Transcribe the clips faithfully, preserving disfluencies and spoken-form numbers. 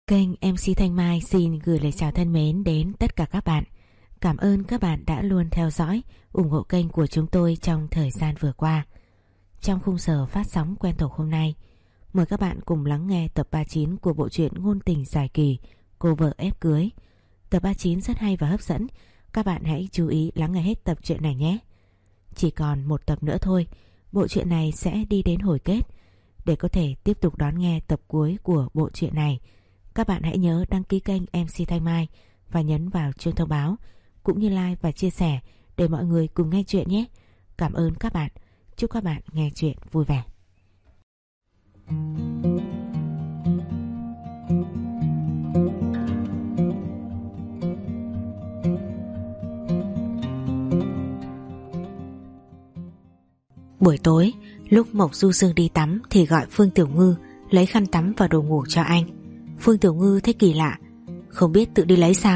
Kênh em xê Thanh Mai xin gửi lời chào thân mến đến tất cả các bạn. Cảm ơn các bạn đã luôn theo dõi, ủng hộ kênh của chúng tôi trong thời gian vừa qua. Trong khung giờ phát sóng quen thuộc hôm nay, mời các bạn cùng lắng nghe tập ba mươi chín của bộ truyện ngôn tình dài kỳ Cô vợ ép cưới. Tập ba mươi chín rất hay và hấp dẫn, các bạn hãy chú ý lắng nghe hết tập truyện này nhé. Chỉ còn một tập nữa thôi, bộ truyện này sẽ đi đến hồi kết. Để có thể tiếp tục đón nghe tập cuối của bộ truyện này, các bạn hãy nhớ đăng ký kênh em xê Thanh Mai và nhấn vào chuông thông báo, cũng như like và chia sẻ để mọi người cùng nghe chuyện nhé. Cảm ơn các bạn. Chúc các bạn nghe chuyện vui vẻ. Buổi tối, lúc Mộc Du Dương đi tắm thì gọi Phương Tiểu Ngư lấy khăn tắm và đồ ngủ cho anh. Phương Tiểu Ngư thấy kỳ lạ, không biết tự đi lấy sao.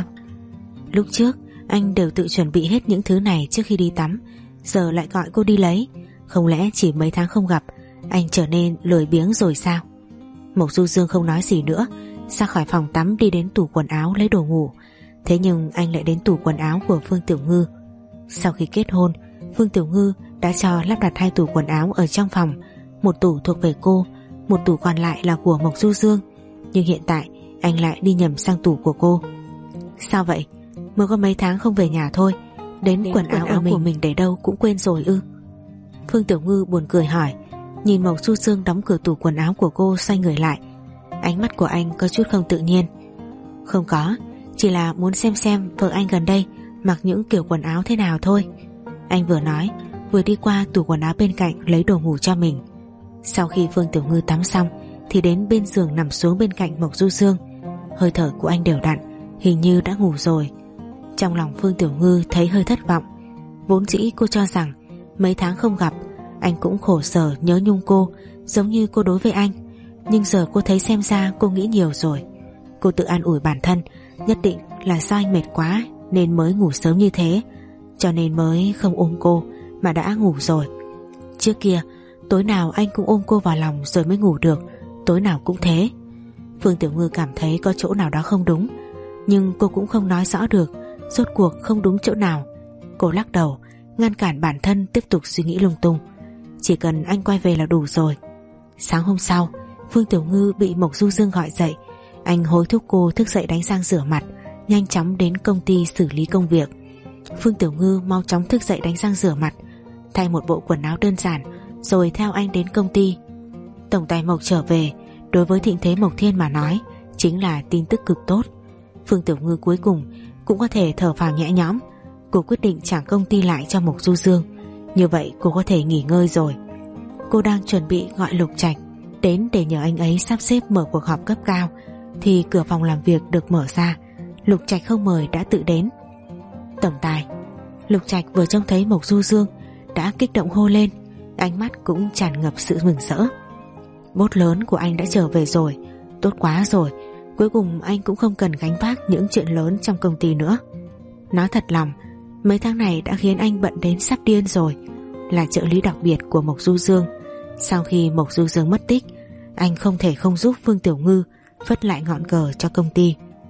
Lúc trước anh đều tự chuẩn bị hết những thứ này trước khi đi tắm, giờ lại gọi cô đi lấy. Không lẽ chỉ mấy tháng không gặp anh trở nên lười biếng rồi sao? Mộc Du Dương không nói gì nữa, ra khỏi phòng tắm đi đến tủ quần áo lấy đồ ngủ. Thế nhưng anh lại đến tủ quần áo của Phương Tiểu Ngư. Sau khi kết hôn, Phương Tiểu Ngư đã cho lắp đặt hai tủ quần áo ở trong phòng. Một tủ thuộc về cô, một tủ còn lại là của Mộc Du Dương. Nhưng hiện tại anh lại đi nhầm sang tủ của cô. Sao vậy? Mới có mấy tháng không về nhà thôi, đến, đến quần, quần áo, áo của mình để đâu cũng quên rồi ư? Phương Tiểu Ngư buồn cười hỏi. Nhìn Mộc Du Dương đóng cửa tủ quần áo của cô, xoay người lại. Ánh mắt của anh có chút không tự nhiên. Không có, chỉ là muốn xem xem vợ anh gần đây mặc những kiểu quần áo thế nào thôi. Anh vừa nói vừa đi qua tủ quần áo bên cạnh lấy đồ ngủ cho mình. Sau khi Phương Tiểu Ngư tắm xong thì đến bên giường nằm xuống bên cạnh Mộc Du Dương. Hơi thở của anh đều đặn, hình như đã ngủ rồi. Trong lòng Phương Tiểu Ngư thấy hơi thất vọng. Vốn dĩ cô cho rằng mấy tháng không gặp anh cũng khổ sở nhớ nhung cô, giống như cô đối với anh. Nhưng giờ cô thấy xem ra cô nghĩ nhiều rồi. Cô tự an ủi bản thân, nhất định là do anh mệt quá nên mới ngủ sớm như thế, cho nên mới không ôm cô mà đã ngủ rồi. Trước kia tối nào anh cũng ôm cô vào lòng rồi mới ngủ được, tối nào cũng thế. Phương Tiểu Ngư cảm thấy có chỗ nào đó không đúng, nhưng cô cũng không nói rõ được rốt cuộc không đúng chỗ nào. Cô lắc đầu, ngăn cản bản thân tiếp tục suy nghĩ lung tung. Chỉ cần anh quay về là đủ rồi. Sáng hôm sau, Phương Tiểu Ngư bị Mộc Du Dương gọi dậy. Anh hối thúc cô thức dậy đánh răng rửa mặt, nhanh chóng đến công ty xử lý công việc. Phương Tiểu Ngư mau chóng thức dậy đánh răng rửa mặt, thay một bộ quần áo đơn giản rồi theo anh đến công ty. Tổng tài Mộc trở về, đối với thịnh thế Mộc Thiên mà nói chính là tin tức cực tốt. Phương Tiểu Ngư cuối cùng cũng có thể thở phào nhẹ nhõm. Cô quyết định trả công ty lại cho Mộc Du Dương, như vậy cô có thể nghỉ ngơi rồi. Cô đang chuẩn bị gọi Lục Trạch đến để nhờ anh ấy sắp xếp mở cuộc họp cấp cao thì cửa phòng làm việc được mở ra. Lục Trạch không mời đã tự đến. Tổng tài. Lục Trạch vừa trông thấy Mộc Du Dương đã kích động hô lên, ánh mắt cũng tràn ngập sự mừng rỡ. Bốt lớn của anh đã trở về rồi, tốt quá rồi. Cuối cùng anh cũng không cần gánh vác những chuyện lớn trong công ty nữa. Nói thật lòng, mấy tháng này đã khiến anh bận đến sắp điên rồi. Là trợ lý đặc biệt của Mộc Du Dương. Sau khi Mộc Du Dương mất tích, anh không thể không giúp Phương Tiểu Ngư phất lại ngọn cờ cho công ty.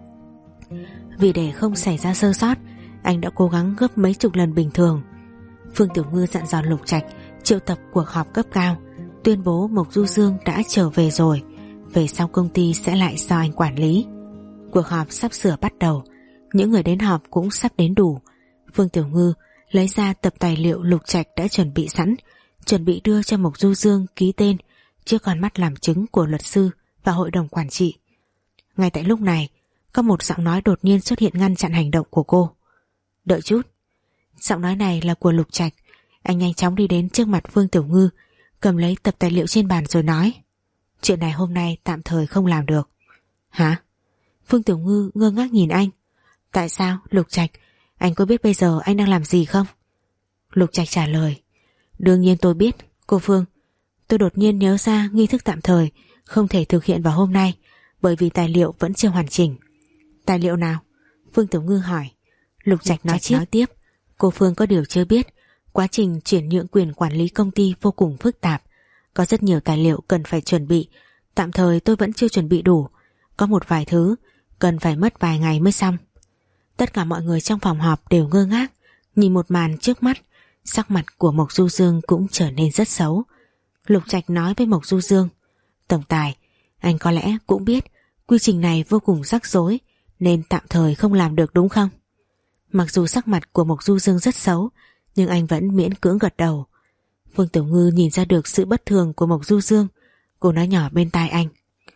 Vì để không xảy ra sơ sót, anh đã cố gắng gấp mấy chục lần bình thường. Phương Tiểu Ngư dặn dò Lục Trạch triệu tập cuộc họp cấp cao, tuyên bố Mộc Du Dương đã trở về rồi, về sau công ty sẽ lại do anh quản lý. Cuộc họp sắp sửa bắt đầu, những người đến họp cũng sắp đến đủ. Phương Tiểu Ngư lấy ra tập tài liệu Lục Trạch đã chuẩn bị sẵn, chuẩn bị đưa cho Mộc Du Dương ký tên trước con mắt làm chứng của luật sư và hội đồng quản trị. Ngay tại lúc này, có một giọng nói đột nhiên xuất hiện ngăn chặn hành động của cô. Đợi chút. Giọng nói này là của Lục Trạch. Anh nhanh chóng đi đến trước mặt Phương Tiểu Ngư, cầm lấy tập tài liệu trên bàn rồi nói: Chuyện này hôm nay tạm thời không làm được. Hả? Phương Tiểu Ngư ngơ ngác nhìn anh. Tại sao? Lục Trạch, anh có biết bây giờ anh đang làm gì không? Lục Trạch trả lời: Đương nhiên tôi biết, cô Phương. Tôi đột nhiên nhớ ra nghi thức tạm thời không thể thực hiện vào hôm nay, bởi vì tài liệu vẫn chưa hoàn chỉnh. Tài liệu nào? Phương Tiểu Ngư hỏi. Lục Trạch nói, nói tiếp: Cô Phương có điều chưa biết, quá trình chuyển nhượng quyền quản lý công ty vô cùng phức tạp, có rất nhiều tài liệu cần phải chuẩn bị. Tạm thời tôi vẫn chưa chuẩn bị đủ, có một vài thứ cần phải mất vài ngày mới xong. Tất cả mọi người trong phòng họp đều ngơ ngác nhìn một màn trước mắt. Sắc mặt của Mộc Du Dương cũng trở nên rất xấu. Lục Trạch nói với Mộc Du Dương: Tổng tài, anh có lẽ cũng biết quy trình này vô cùng rắc rối nên tạm thời không làm được đúng không? Mặc dù sắc mặt của Mộc Du Dương rất xấu, nhưng anh vẫn miễn cưỡng gật đầu. Phương Tiểu Ngư nhìn ra được sự bất thường của Mộc Du Dương. Cô nói nhỏ bên tai anh: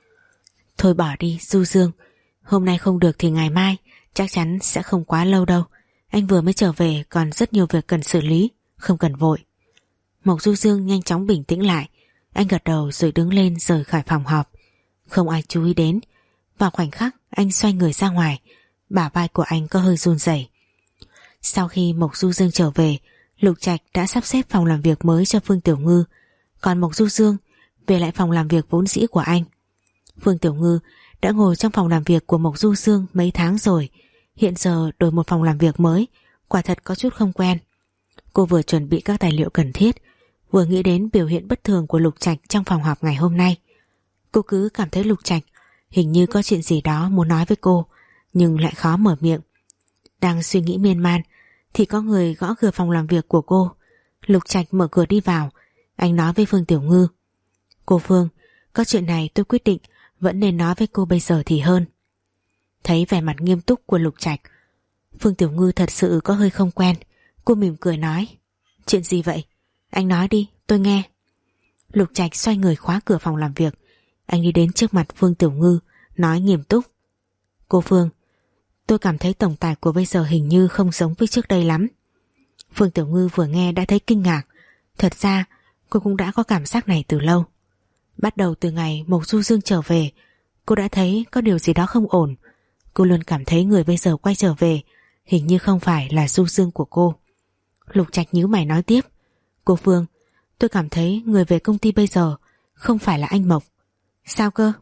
Thôi bỏ đi Du Dương, hôm nay không được thì ngày mai chắc chắn sẽ không quá lâu đâu. Anh vừa mới trở về còn rất nhiều việc cần xử lý, không cần vội. Mộc Du Dương nhanh chóng bình tĩnh lại. Anh gật đầu rồi đứng lên rời khỏi phòng họp. Không ai chú ý đến. Vào khoảnh khắc anh xoay người ra ngoài, bả vai của anh có hơi run rẩy. Sau khi Mộc Du Dương trở về, Lục Trạch đã sắp xếp phòng làm việc mới cho Phương Tiểu Ngư, còn Mộc Du Dương về lại phòng làm việc vốn dĩ của anh. Phương Tiểu Ngư đã ngồi trong phòng làm việc của Mộc Du Dương mấy tháng rồi, hiện giờ đổi một phòng làm việc mới, quả thật có chút không quen. Cô vừa chuẩn bị các tài liệu cần thiết, vừa nghĩ đến biểu hiện bất thường của Lục Trạch trong phòng họp ngày hôm nay. Cô cứ cảm thấy Lục Trạch hình như có chuyện gì đó muốn nói với cô, nhưng lại khó mở miệng. Đang suy nghĩ miên man thì có người gõ cửa phòng làm việc của cô. Lục Trạch mở cửa đi vào. Anh nói với Phương Tiểu Ngư: Cô Phương, có chuyện này tôi quyết định vẫn nên nói với cô bây giờ thì hơn. Thấy vẻ mặt nghiêm túc của Lục Trạch, Phương Tiểu Ngư thật sự có hơi không quen. Cô mỉm cười nói: Chuyện gì vậy? Anh nói đi, tôi nghe. Lục Trạch xoay người khóa cửa phòng làm việc. Anh đi đến trước mặt Phương Tiểu Ngư, nói nghiêm túc: Cô Phương, tôi cảm thấy tổng tài của bây giờ hình như không giống với trước đây lắm. Phương Tiểu Ngư vừa nghe đã thấy kinh ngạc. Thật ra cô cũng đã có cảm giác này từ lâu. Bắt đầu từ ngày Mộc Du Dương trở về, cô đã thấy có điều gì đó không ổn. Cô luôn cảm thấy người bây giờ quay trở về hình như không phải là Du Dương của cô. Lục Trạch nhíu mày nói tiếp: Cô Phương, tôi cảm thấy người về công ty bây giờ không phải là anh Mộc. Sao cơ?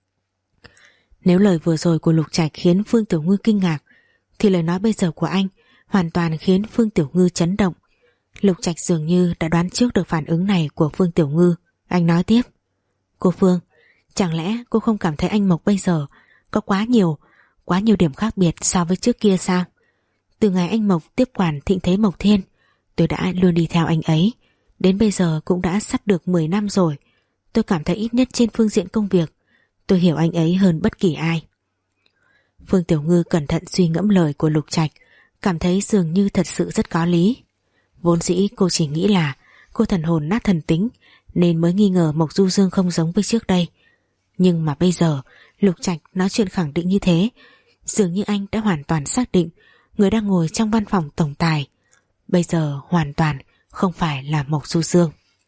Nếu lời vừa rồi của Lục Trạch khiến Phương Tiểu Ngư kinh ngạc, thì lời nói bây giờ của anh hoàn toàn khiến Phương Tiểu Ngư chấn động. Lục Trạch dường như đã đoán trước được phản ứng này của Phương Tiểu Ngư. Anh nói tiếp: Cô Phương, chẳng lẽ cô không cảm thấy anh Mộc bây giờ có quá nhiều, quá nhiều điểm khác biệt so với trước kia sao? Từ ngày anh Mộc tiếp quản Thịnh Thế Mộc Thiên, tôi đã luôn đi theo anh ấy. Đến bây giờ cũng đã sắp được mười năm rồi. Tôi cảm thấy ít nhất trên phương diện công việc, tôi hiểu anh ấy hơn bất kỳ ai. Phương Tiểu Ngư cẩn thận suy ngẫm lời của Lục Trạch, cảm thấy dường như thật sự rất có lý. Vốn dĩ cô chỉ nghĩ là cô thần hồn nát thần tính nên mới nghi ngờ Mộc Du Dương không giống với trước đây. Nhưng mà bây giờ Lục Trạch nói chuyện khẳng định như thế, dường như anh đã hoàn toàn xác định người đang ngồi trong văn phòng tổng tài bây giờ hoàn toàn không phải là Mộc Du Dương.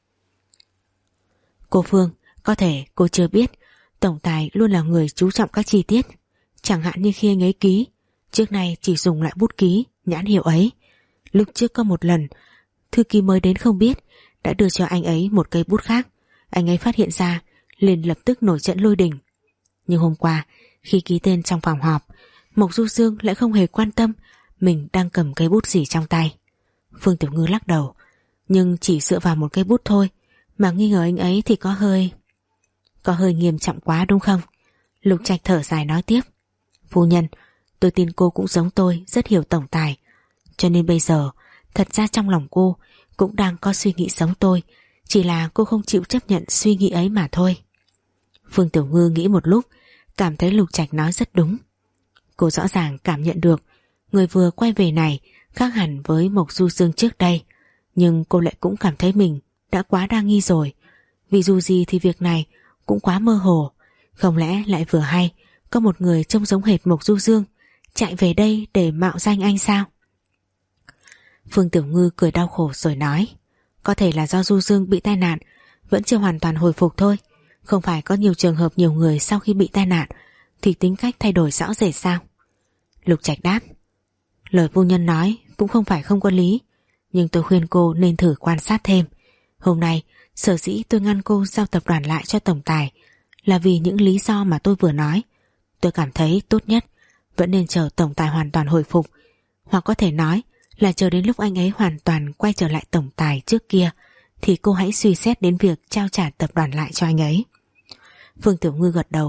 Cô Phương, có thể cô chưa biết tổng tài luôn là người chú trọng các chi tiết. Chẳng hạn như khi anh ấy ký, trước nay chỉ dùng lại bút ký, nhãn hiệu ấy. Lúc trước có một lần, thư ký mới đến không biết, đã đưa cho anh ấy một cây bút khác. Anh ấy phát hiện ra, liền lập tức nổi trận lôi đình. Nhưng hôm qua, khi ký tên trong phòng họp, Mộc Du Dương lại không hề quan tâm mình đang cầm cây bút gì trong tay. Phương Tiểu Ngư lắc đầu. Nhưng chỉ dựa vào một cây bút thôi mà nghi ngờ anh ấy thì có hơi Có hơi nghiêm trọng quá đúng không? Lục Trạch thở dài nói tiếp: Phu nhân, tôi tin cô cũng giống tôi rất hiểu tổng tài, cho nên bây giờ thật ra trong lòng cô cũng đang có suy nghĩ giống tôi, chỉ là cô không chịu chấp nhận suy nghĩ ấy mà thôi. Phương Tiểu Ngư nghĩ một lúc, cảm thấy Lục Trạch nói rất đúng. Cô rõ ràng cảm nhận được người vừa quay về này khác hẳn với Mộc Du Dương trước đây, nhưng cô lại cũng cảm thấy mình đã quá đa nghi rồi. Vì dù gì thì việc này cũng quá mơ hồ. Không lẽ lại vừa hay có một người trông giống hệt Mộc Du Dương chạy về đây để mạo danh anh sao? Phương Tiểu Ngư cười đau khổ rồi nói: Có thể là do Du Dương bị tai nạn, vẫn chưa hoàn toàn hồi phục thôi. Không phải có nhiều trường hợp nhiều người sau khi bị tai nạn thì tính cách thay đổi rõ rệt sao? Lục Trạch đáp: Lời phu nhân nói cũng không phải không có lý, nhưng tôi khuyên cô nên thử quan sát thêm. Hôm nay sở dĩ tôi ngăn cô giao tập đoàn lại cho tổng tài là vì những lý do mà tôi vừa nói. Tôi cảm thấy tốt nhất vẫn nên chờ tổng tài hoàn toàn hồi phục, hoặc có thể nói là chờ đến lúc anh ấy hoàn toàn quay trở lại tổng tài trước kia thì cô hãy suy xét đến việc trao trả tập đoàn lại cho anh ấy. Phương Tiểu Ngư gật đầu.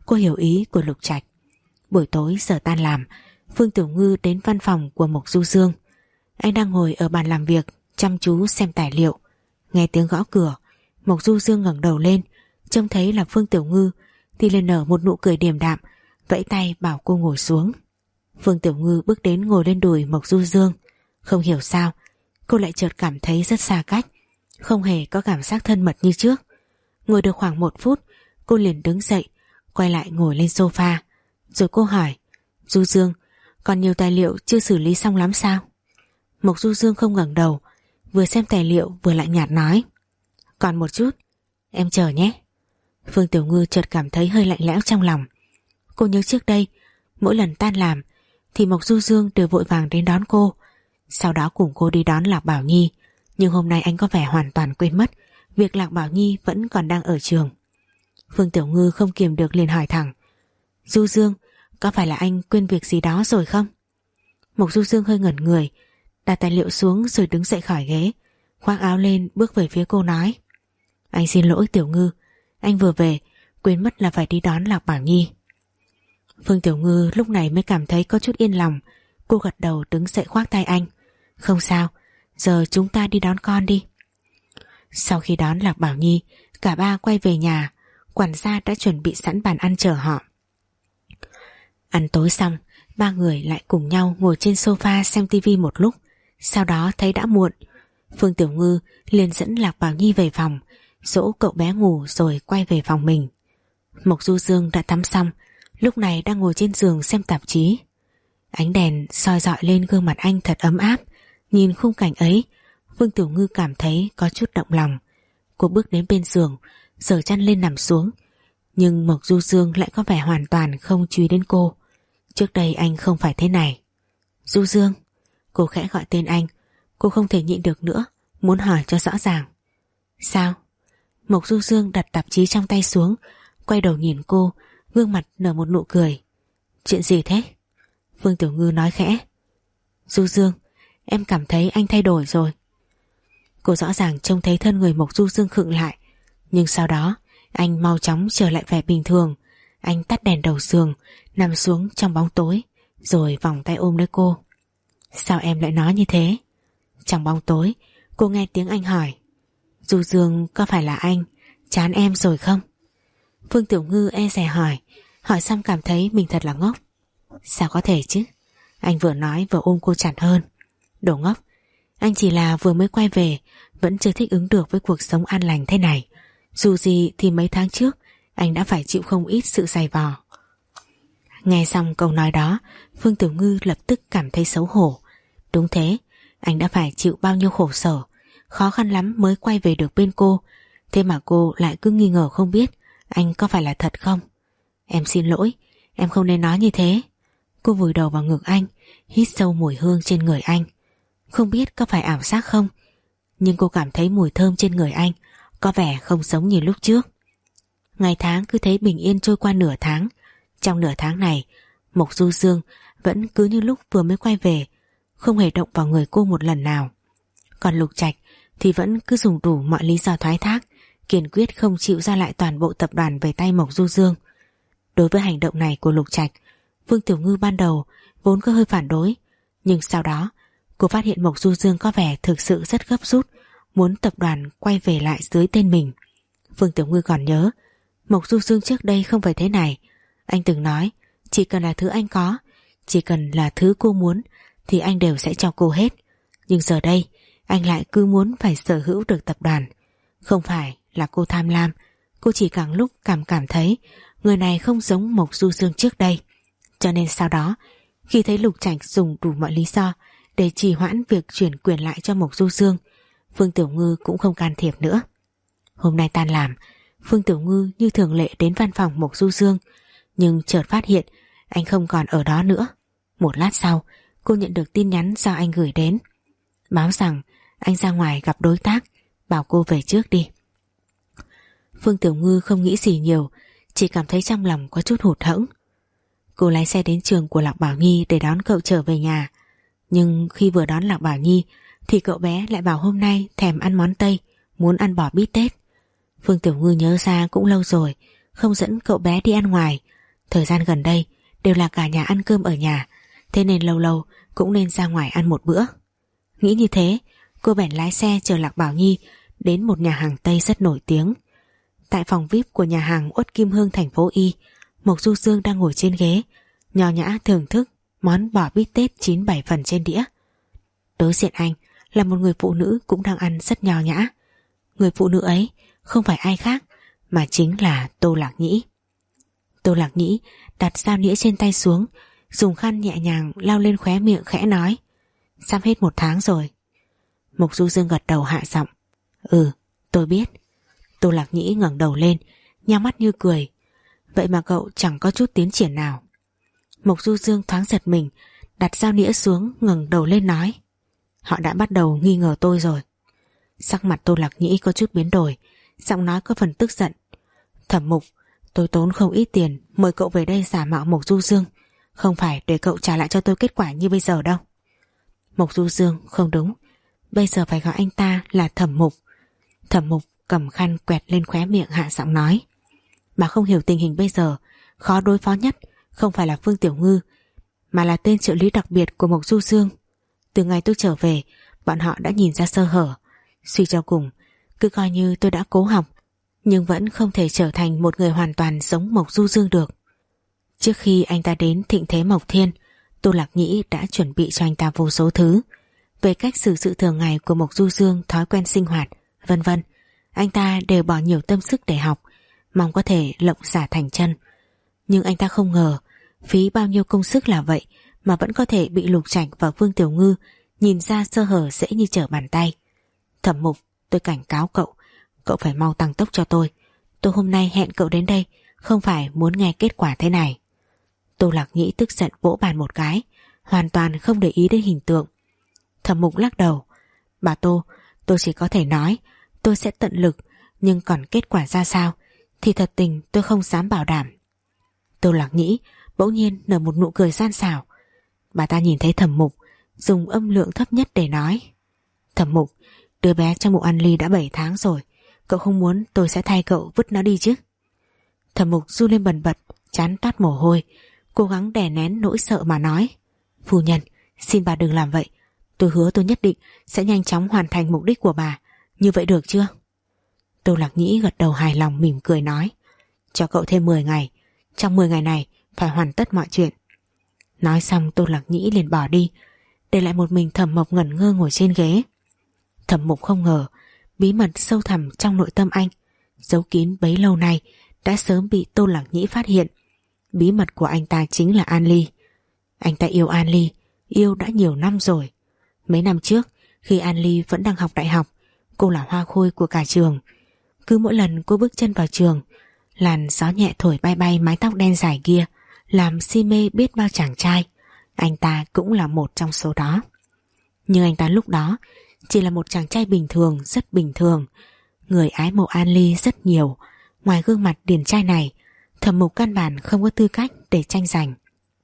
Cô hiểu ý của Lục Trạch. Buổi tối giờ tan làm, Phương Tiểu Ngư đến văn phòng của Mộc Du Dương. Anh đang ngồi ở bàn làm việc chăm chú xem tài liệu. Nghe tiếng gõ cửa, Mộc Du Dương ngẩng đầu lên, trông thấy là Phương Tiểu Ngư thì liền nở một nụ cười điềm đạm, vẫy tay bảo cô ngồi xuống. Phương Tiểu Ngư bước đến ngồi lên đùi Mộc Du Dương. Không hiểu sao cô lại chợt cảm thấy rất xa cách, không hề có cảm giác thân mật như trước. Ngồi được khoảng một phút, cô liền đứng dậy, quay lại ngồi lên sofa. Rồi cô hỏi: Du Dương, còn nhiều tài liệu chưa xử lý xong lắm sao? Mộc Du Dương không ngẩng đầu, vừa xem tài liệu vừa lạnh nhạt nói: Còn một chút, em chờ nhé. Phương Tiểu Ngư chợt cảm thấy hơi lạnh lẽo trong lòng. Cô nhớ trước đây, mỗi lần tan làm thì Mộc Du Dương đều vội vàng đến đón cô, sau đó cùng cô đi đón Lạc Bảo Nhi. Nhưng hôm nay anh có vẻ hoàn toàn quên mất việc Lạc Bảo Nhi vẫn còn đang ở trường. Phương Tiểu Ngư không kiềm được liền hỏi thẳng: Du Dương, có phải là anh quên việc gì đó rồi không? Mộc Du Dương hơi ngẩn người, đặt tài liệu xuống rồi đứng dậy khỏi ghế, khoác áo lên bước về phía cô nói: Anh xin lỗi Tiểu Ngư, anh vừa về quên mất là phải đi đón Lạc Bảo Nhi. Phương Tiểu Ngư lúc này mới cảm thấy có chút yên lòng. Cô gật đầu đứng dậy khoác tay anh: Không sao, giờ chúng ta đi đón con đi. Sau khi đón Lạc Bảo Nhi, cả ba quay về nhà. Quản gia đã chuẩn bị sẵn bàn ăn chờ họ. Ăn tối xong, ba người lại cùng nhau ngồi trên sofa xem tivi một lúc. Sau đó thấy đã muộn, Phương Tiểu Ngư liền dẫn Lạc Bảo Nhi về phòng, dỗ cậu bé ngủ rồi quay về phòng mình. Mộc Du Dương đã tắm xong, lúc này đang ngồi trên giường xem tạp chí. Ánh đèn soi rọi lên gương mặt anh thật ấm áp. Nhìn khung cảnh ấy, Phương Tiểu Ngư cảm thấy có chút động lòng. Cô bước đến bên giường, giở chăn lên nằm xuống. Nhưng Mộc Du Dương lại có vẻ hoàn toàn không chú ý đến cô. Trước đây anh không phải thế này. Du Dương. Cô khẽ gọi tên anh. Cô không thể nhịn được nữa, muốn hỏi cho rõ ràng. Sao? Mộc Du Dương đặt tạp chí trong tay xuống, quay đầu nhìn cô, gương mặt nở một nụ cười. Chuyện gì thế? Phương Tiểu Ngư nói khẽ. Du Dương, em cảm thấy anh thay đổi rồi. Cô rõ ràng trông thấy thân người Mộc Du Dương khựng lại, nhưng sau đó anh mau chóng trở lại vẻ bình thường. Anh tắt đèn đầu giường, nằm xuống trong bóng tối, rồi vòng tay ôm lấy cô. Sao em lại nói như thế? Trong bóng tối, cô nghe tiếng anh hỏi: Du Dương, có phải là anh chán em rồi không? Phương Tiểu Ngư e dè hỏi, hỏi xong cảm thấy mình thật là ngốc. Sao có thể chứ? Anh vừa nói vừa ôm cô chặt hơn. Đồ ngốc, anh chỉ là vừa mới quay về, vẫn chưa thích ứng được với cuộc sống an lành thế này. Dù gì thì mấy tháng trước anh đã phải chịu không ít sự dày vò. Nghe xong câu nói đó, Phương Tiểu Ngư lập tức cảm thấy xấu hổ. Đúng thế, anh đã phải chịu bao nhiêu khổ sở, khó khăn lắm mới quay về được bên cô. Thế mà cô lại cứ nghi ngờ không biết anh có phải là thật không. Em xin lỗi, em không nên nói như thế. Cô vùi đầu vào ngực anh, hít sâu mùi hương trên người anh. Không biết có phải ảo giác không, nhưng cô cảm thấy mùi thơm trên người anh có vẻ không giống như lúc trước. Ngày tháng cứ thế bình yên trôi qua nửa tháng. Trong nửa tháng này, Mộc Du Dương vẫn cứ như lúc vừa mới quay về, không hề động vào người cô một lần nào. Còn Lục Trạch thì vẫn cứ dùng đủ mọi lý do thoái thác, kiên quyết không chịu giao lại toàn bộ tập đoàn về tay Mộc Du Dương. Đối với hành động này của Lục Trạch, Phương Tiểu Ngư ban đầu vốn có hơi phản đối, nhưng sau đó cô phát hiện Mộc Du Dương có vẻ thực sự rất gấp rút, muốn tập đoàn quay về lại dưới tên mình. Phương Tiểu Ngư còn nhớ Mộc Du Dương trước đây không phải thế này. Anh từng nói chỉ cần là thứ anh có, chỉ cần là thứ cô muốn thì anh đều sẽ cho cô hết. Nhưng giờ đây anh lại cứ muốn phải sở hữu được tập đoàn. Không phải là cô tham lam, cô chỉ càng lúc cảm cảm thấy người này không giống Mộc Du Dương trước đây. Cho nên sau đó, khi thấy Lục Trạch dùng đủ mọi lý do để trì hoãn việc chuyển quyền lại cho Mộc Du Dương, Phương Tiểu Ngư cũng không can thiệp nữa. Hôm nay tan làm, Phương Tiểu Ngư như thường lệ đến văn phòng Mộc Du Dương, nhưng chợt phát hiện anh không còn ở đó nữa. Một lát sau, cô nhận được tin nhắn do anh gửi đến, báo rằng anh ra ngoài gặp đối tác, bảo cô về trước đi. Phương Tiểu Ngư không nghĩ gì nhiều, chỉ cảm thấy trong lòng có chút hụt hẫng. Cô lái xe đến trường của Lạc Bảo Nhi để đón cậu trở về nhà. Nhưng khi vừa đón Lạc Bảo Nhi thì cậu bé lại bảo hôm nay thèm ăn món Tây, muốn ăn bò bít tết. Phương Tiểu Ngư nhớ ra cũng lâu rồi không dẫn cậu bé đi ăn ngoài, Thời gian gần đây đều là cả nhà ăn cơm ở nhà, thế nên lâu lâu cũng nên ra ngoài ăn một bữa. Nghĩ như thế, cô bèn lái xe chở Lạc Bảo Nhi đến một nhà hàng Tây rất nổi tiếng. Tại phòng vi ai pi của nhà hàng Uất Kim Hương thành phố Y, Mộc Du Dương đang ngồi trên ghế, nho nhã thưởng thức món bò bít tết chín bảy phần trên đĩa. Đối diện anh là một người phụ nữ cũng đang ăn rất nho nhã. Người phụ nữ ấy không phải ai khác mà chính là Tô Lạc Nhĩ. Tô Lạc Nhĩ đặt dao nĩa trên tay xuống, dùng khăn nhẹ nhàng lau lên khóe miệng khẽ nói: Sắp hết một tháng rồi. Mộc Du Dương gật đầu hạ giọng: Ừ, tôi biết. Tô Lạc Nhĩ ngẩng đầu lên, nheo mắt như cười: Vậy mà cậu chẳng có chút tiến triển nào. Mộc Du Dương thoáng giật mình, đặt dao nĩa xuống, ngẩng đầu lên nói: Họ đã bắt đầu nghi ngờ tôi rồi. Sắc mặt Tô Lạc Nhĩ có chút biến đổi, giọng nói có phần tức giận: Thẩm Mục, tôi tốn không ít tiền mời cậu về đây giả mạo Mộc Du Dương, không phải để cậu trả lại cho tôi kết quả như bây giờ đâu. Mộc Du Dương: Không đúng, bây giờ phải gọi anh ta là Thẩm Mục. Thẩm Mục cầm khăn quẹt lên khóe miệng hạ giọng nói: Bà không hiểu tình hình bây giờ, khó đối phó nhất không phải là Phương Tiểu Ngư, mà là tên trợ lý đặc biệt của Mộc Du Dương. Từ ngày tôi trở về, bọn họ đã nhìn ra sơ hở. Suy cho cùng, cứ coi như tôi đã cố học, nhưng vẫn không thể trở thành một người hoàn toàn giống Mộc Du Dương được. Trước khi anh ta đến thịnh thế Mộc Thiên, Tô Lạc Nhĩ đã chuẩn bị cho anh ta vô số thứ về cách xử sự thường ngày của Mộc Du Dương, thói quen sinh hoạt, vân vân. Anh ta đều bỏ nhiều tâm sức để học, mong có thể lộng xả thành chân. Nhưng anh ta không ngờ phí bao nhiêu công sức là vậy mà vẫn có thể bị Lục Trạch và Vương Tiểu Ngư nhìn ra sơ hở dễ như trở bàn tay. Thẩm Mục, tôi cảnh cáo cậu, cậu phải mau tăng tốc cho tôi. Tôi hôm nay hẹn cậu đến đây không phải muốn nghe kết quả thế này. Tô Lạc Nhĩ tức giận vỗ bàn một cái, hoàn toàn không để ý đến hình tượng. Thẩm Mục lắc đầu: Bà Tô, tôi chỉ có thể nói tôi sẽ tận lực, nhưng còn kết quả ra sao thì thật tình tôi không dám bảo đảm. Tô Lạc Nhĩ bỗng nhiên nở một nụ cười gian xảo. Bà ta nhìn thấy Thẩm Mục, dùng âm lượng thấp nhất để nói: Thẩm Mục, đứa bé trong bụng An Ly đã bảy tháng rồi, cậu không muốn tôi sẽ thay cậu vứt nó đi chứ? Thẩm Mục run lên bần bật, trán toát mồ hôi, cố gắng đè nén nỗi sợ mà nói: Phu nhân, xin bà đừng làm vậy. Tôi hứa tôi nhất định sẽ nhanh chóng hoàn thành mục đích của bà. Như vậy được chưa? Tô Lạc Nhĩ gật đầu hài lòng, mỉm cười nói: Cho cậu thêm mười ngày, trong mười ngày này phải hoàn tất mọi chuyện. Nói xong Tô Lạc Nhĩ liền bỏ đi, để lại một mình Thẩm Mộc ngẩn ngơ ngồi trên ghế. Thẩm Mộc không ngờ bí mật sâu thẳm trong nội tâm anh, giấu kín bấy lâu nay, đã sớm bị Tô Lạc Nhĩ phát hiện. Bí mật của anh ta chính là An Ly. Anh ta yêu An Ly, yêu đã nhiều năm rồi. Mấy năm trước, khi An Ly vẫn đang học đại học, cô là hoa khôi của cả trường. Cứ mỗi lần cô bước chân vào trường, làn gió nhẹ thổi bay bay mái tóc đen dài kia, làm si mê biết bao chàng trai. Anh ta cũng là một trong số đó. Nhưng anh ta lúc đó chỉ là một chàng trai bình thường, rất bình thường. Người ái mộ An Ly rất nhiều. Ngoài gương mặt điển trai này, Thẩm Mục căn bản không có tư cách để tranh giành.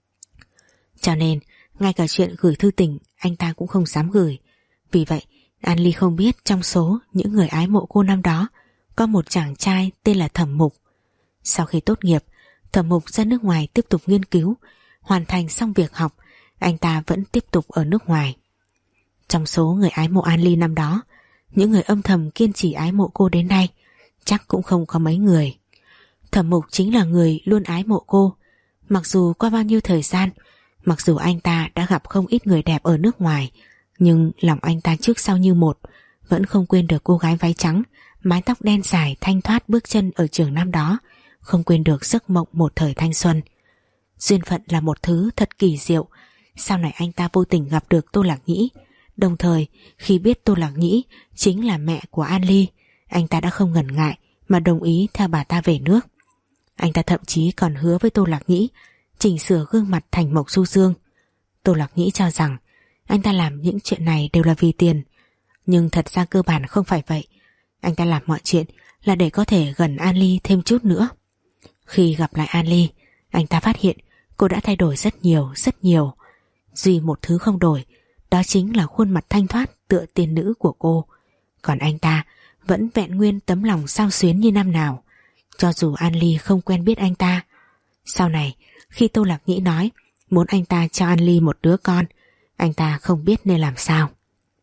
Cho nên ngay cả chuyện gửi thư tình anh ta cũng không dám gửi. Vì vậy An Ly không biết trong số những người ái mộ cô năm đó có một chàng trai tên là Thẩm Mục. Sau khi tốt nghiệp, Thẩm Mục ra nước ngoài tiếp tục nghiên cứu. Hoàn thành xong việc học, anh ta vẫn tiếp tục ở nước ngoài. Trong số người ái mộ An Ly năm đó, những người âm thầm kiên trì ái mộ cô đến nay chắc cũng không có mấy người. Thẩm Mục chính là người luôn ái mộ cô. Mặc dù qua bao nhiêu thời gian, mặc dù anh ta đã gặp không ít người đẹp ở nước ngoài, nhưng lòng anh ta trước sau như một, vẫn không quên được cô gái váy trắng, mái tóc đen dài thanh thoát bước chân ở trường năm đó, không quên được giấc mộng một thời thanh xuân. Duyên phận là một thứ thật kỳ diệu. Sau này anh ta vô tình gặp được Tô Lạc Nhĩ. Đồng thời khi biết Tô Lạc Nhĩ chính là mẹ của An Ly, anh ta đã không ngần ngại mà đồng ý theo bà ta về nước. Anh ta thậm chí còn hứa với Tô Lạc Nhĩ chỉnh sửa gương mặt thành Mộc Du Dương. Tô Lạc Nhĩ cho rằng anh ta làm những chuyện này đều là vì tiền, nhưng thật ra cơ bản không phải vậy. Anh ta làm mọi chuyện là để có thể gần An Ly thêm chút nữa. Khi gặp lại An Ly, anh ta phát hiện cô đã thay đổi rất nhiều, rất nhiều. Duy một thứ không đổi, đó chính là khuôn mặt thanh thoát tựa tiên nữ của cô. Còn anh ta vẫn vẹn nguyên tấm lòng xao xuyến như năm nào. Cho dù An Ly không quen biết anh ta, Sau này khi Tô Lạc Nhĩ nói muốn anh ta cho An Ly một đứa con, anh ta không biết nên làm sao.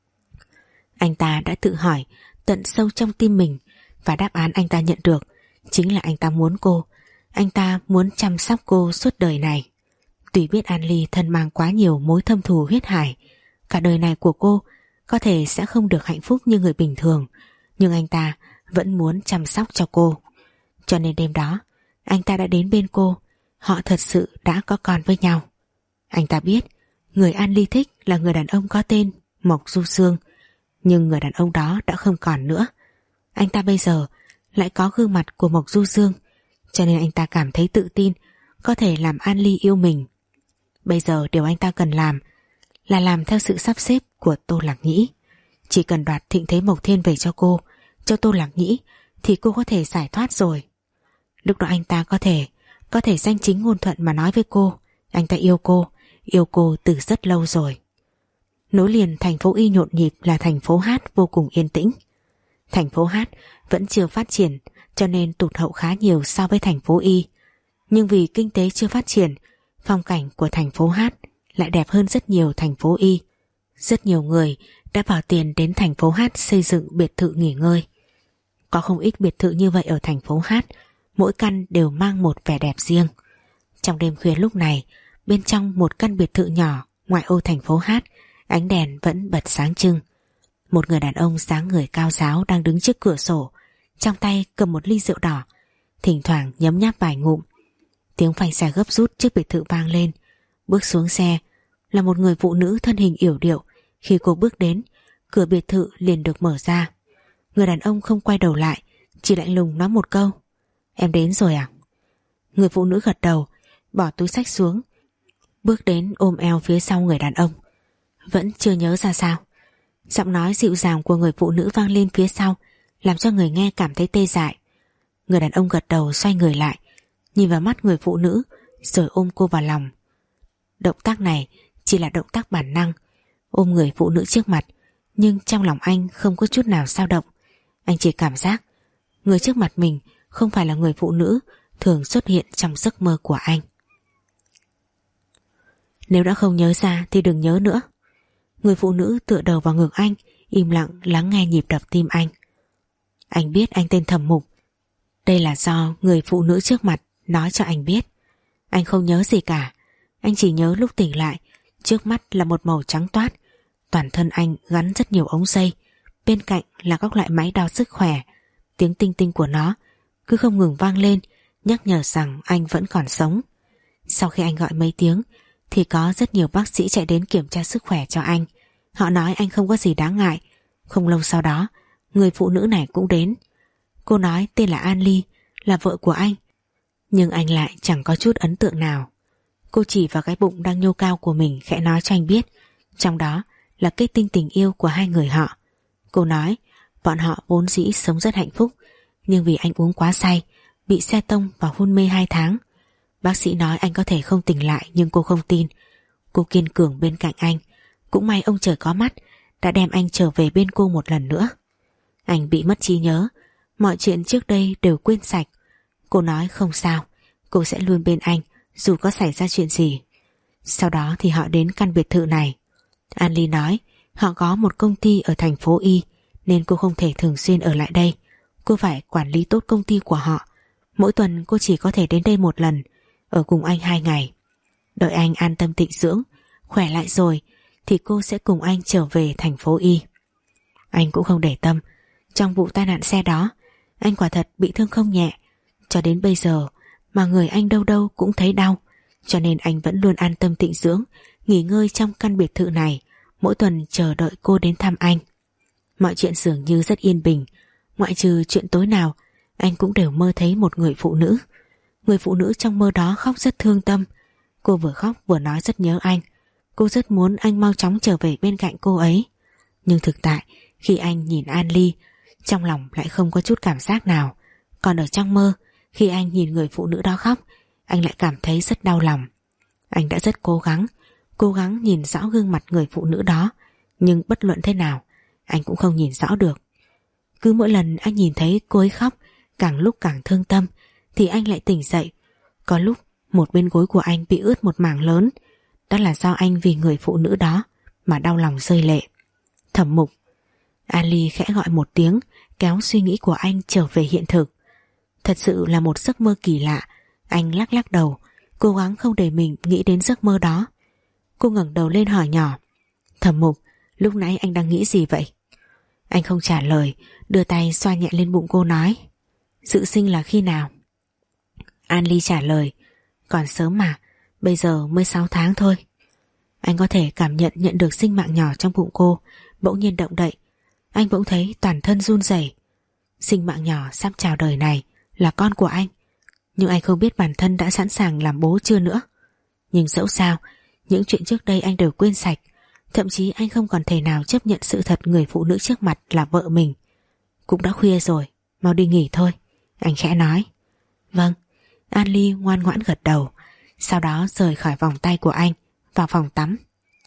Anh ta đã tự hỏi tận sâu trong tim mình, và đáp án anh ta nhận được chính là anh ta muốn cô. Anh ta muốn chăm sóc cô suốt đời này. Tuy biết An Ly thân mang quá nhiều mối thâm thù huyết hải, cả đời này của cô có thể sẽ không được hạnh phúc như người bình thường, nhưng anh ta vẫn muốn chăm sóc cho cô. Cho nên đêm đó anh ta đã đến bên cô. Họ thật sự đã có con với nhau. Anh ta biết người An Ly thích là người đàn ông có tên Mộc Du Sương, nhưng người đàn ông đó đã không còn nữa. Anh ta bây giờ lại có gương mặt của Mộc Du Sương, cho nên anh ta cảm thấy tự tin có thể làm An Ly yêu mình. Bây giờ điều anh ta cần làm là làm theo sự sắp xếp của Tô Lạc Nhĩ. Chỉ cần đoạt thịnh thế Mộc Thiên về cho cô, cho Tô Lạc Nhĩ, thì cô có thể giải thoát rồi. Lúc đó anh ta có thể Có thể danh chính ngôn thuận mà nói với cô anh ta yêu cô, yêu cô từ rất lâu rồi. Nối liền thành phố Y nhộn nhịp là thành phố Hát vô cùng yên tĩnh. Thành phố Hát vẫn chưa phát triển, cho nên tụt hậu khá nhiều so với thành phố Y. Nhưng vì kinh tế chưa phát triển, phong cảnh của thành phố Hát lại đẹp hơn rất nhiều thành phố Y. Rất nhiều người đã bỏ tiền đến thành phố Hát xây dựng biệt thự nghỉ ngơi. Có không ít biệt thự như vậy ở thành phố Hát, mỗi căn đều mang một vẻ đẹp riêng. Trong đêm khuya lúc này, bên trong một căn biệt thự nhỏ ngoại ô thành phố Hát, ánh đèn vẫn bật sáng trưng. Một người đàn ông dáng người cao ráo đang đứng trước cửa sổ, trong tay cầm một ly rượu đỏ, thỉnh thoảng nhấm nháp vài ngụm. Tiếng phanh xe gấp rút trước biệt thự vang lên. Bước xuống xe là một người phụ nữ thân hình yểu điệu. Khi cô bước đến, cửa biệt thự liền được mở ra. Người đàn ông không quay đầu lại, chỉ lạnh lùng nói một câu: "Em đến rồi à?" Người phụ nữ gật đầu, bỏ túi xách xuống, bước đến ôm eo phía sau người đàn ông. Vẫn chưa nhớ ra sao? Giọng nói dịu dàng của người phụ nữ vang lên phía sau, làm cho người nghe cảm thấy tê dại. Người đàn ông gật đầu, xoay người lại, nhìn vào mắt người phụ nữ, rồi ôm cô vào lòng. Động tác này chỉ là động tác bản năng, ôm người phụ nữ trước mặt, nhưng trong lòng anh không có chút nào dao động. Anh chỉ cảm giác người trước mặt mình không phải là người phụ nữ thường xuất hiện trong giấc mơ của anh. Nếu đã không nhớ ra thì đừng nhớ nữa. Người phụ nữ tựa đầu vào ngực anh, im lặng lắng nghe nhịp đập tim anh. Anh biết anh tên Thẩm Mục. Đây là do người phụ nữ trước mặt nói cho anh biết. Anh không nhớ gì cả. Anh chỉ nhớ lúc tỉnh lại, trước mắt là một màu trắng toát. Toàn thân anh gắn rất nhiều ống dây, bên cạnh là các loại máy đo sức khỏe. Tiếng tinh tinh của nó cứ không ngừng vang lên, nhắc nhở rằng anh vẫn còn sống. Sau khi anh gọi mấy tiếng thì có rất nhiều bác sĩ chạy đến kiểm tra sức khỏe cho anh. Họ nói anh không có gì đáng ngại. Không lâu sau đó, người phụ nữ này cũng đến. Cô nói tên là An Ly, là vợ của anh, nhưng anh lại chẳng có chút ấn tượng nào. Cô chỉ vào cái bụng đang nhô cao của mình, khẽ nói cho anh biết trong đó là kết tinh tình yêu của hai người họ. Cô nói bọn họ vốn dĩ sống rất hạnh phúc, nhưng vì anh uống quá say, bị xe tông và hôn mê hai tháng. Bác sĩ nói anh có thể không tỉnh lại, nhưng cô không tin. Cô kiên cường bên cạnh anh. Cũng may ông trời có mắt, đã đem anh trở về bên cô một lần nữa. Anh bị mất trí nhớ, mọi chuyện trước đây đều quên sạch. Cô nói không sao, cô sẽ luôn bên anh dù có xảy ra chuyện gì. Sau đó thì họ đến căn biệt thự này. An Ly nói họ có một công ty ở thành phố Y, nên cô không thể thường xuyên ở lại đây. Cô phải quản lý tốt công ty của họ. Mỗi tuần cô chỉ có thể đến đây một lần, ở cùng anh hai ngày. Đợi anh an tâm tịnh dưỡng, khỏe lại rồi thì cô sẽ cùng anh trở về thành phố Y. Anh cũng không để tâm. Trong vụ tai nạn xe đó, anh quả thật bị thương không nhẹ. Cho đến bây giờ mà người anh đâu đâu cũng thấy đau. Cho nên anh vẫn luôn an tâm tịnh dưỡng, nghỉ ngơi trong căn biệt thự này, mỗi tuần chờ đợi cô đến thăm anh. Mọi chuyện dường như rất yên bình, ngoại trừ chuyện tối nào anh cũng đều mơ thấy một người phụ nữ. Người phụ nữ trong mơ đó khóc rất thương tâm. Cô vừa khóc vừa nói rất nhớ anh. Cô rất muốn anh mau chóng trở về bên cạnh cô ấy. Nhưng thực tại khi anh nhìn An Ly, trong lòng lại không có chút cảm giác nào. Còn ở trong mơ, khi anh nhìn người phụ nữ đó khóc, anh lại cảm thấy rất đau lòng. Anh đã rất cố gắng, cố gắng nhìn rõ gương mặt người phụ nữ đó, nhưng bất luận thế nào, anh cũng không nhìn rõ được. Cứ mỗi lần anh nhìn thấy cô ấy khóc, càng lúc càng thương tâm, thì anh lại tỉnh dậy. Có lúc một bên gối của anh bị ướt một mảng lớn. Đó là do anh vì người phụ nữ đó mà đau lòng rơi lệ. Thẩm Mục. Ali khẽ gọi một tiếng, kéo suy nghĩ của anh trở về hiện thực. Thật sự là một giấc mơ kỳ lạ. Anh lắc lắc đầu, cố gắng không để mình nghĩ đến giấc mơ đó. Cô ngẩng đầu lên hỏi nhỏ: Thẩm Mục, lúc nãy anh đang nghĩ gì vậy? Anh không trả lời, đưa tay xoa nhẹ lên bụng cô nói: Dự sinh là khi nào? An Ly trả lời: Còn sớm mà, bây giờ mới sáu tháng thôi. Anh có thể cảm nhận nhận được sinh mạng nhỏ trong bụng cô bỗng nhiên động đậy. Anh bỗng thấy toàn thân run rẩy. Sinh mạng nhỏ sắp chào đời này là con của anh, nhưng anh không biết bản thân đã sẵn sàng làm bố chưa nữa. Nhưng dẫu sao, những chuyện trước đây anh đều quên sạch. Thậm chí anh không còn thể nào chấp nhận sự thật người phụ nữ trước mặt là vợ mình. Cũng đã khuya rồi, mau đi nghỉ thôi, anh khẽ nói. Vâng. An Ly ngoan ngoãn gật đầu, sau đó rời khỏi vòng tay của anh, vào phòng tắm.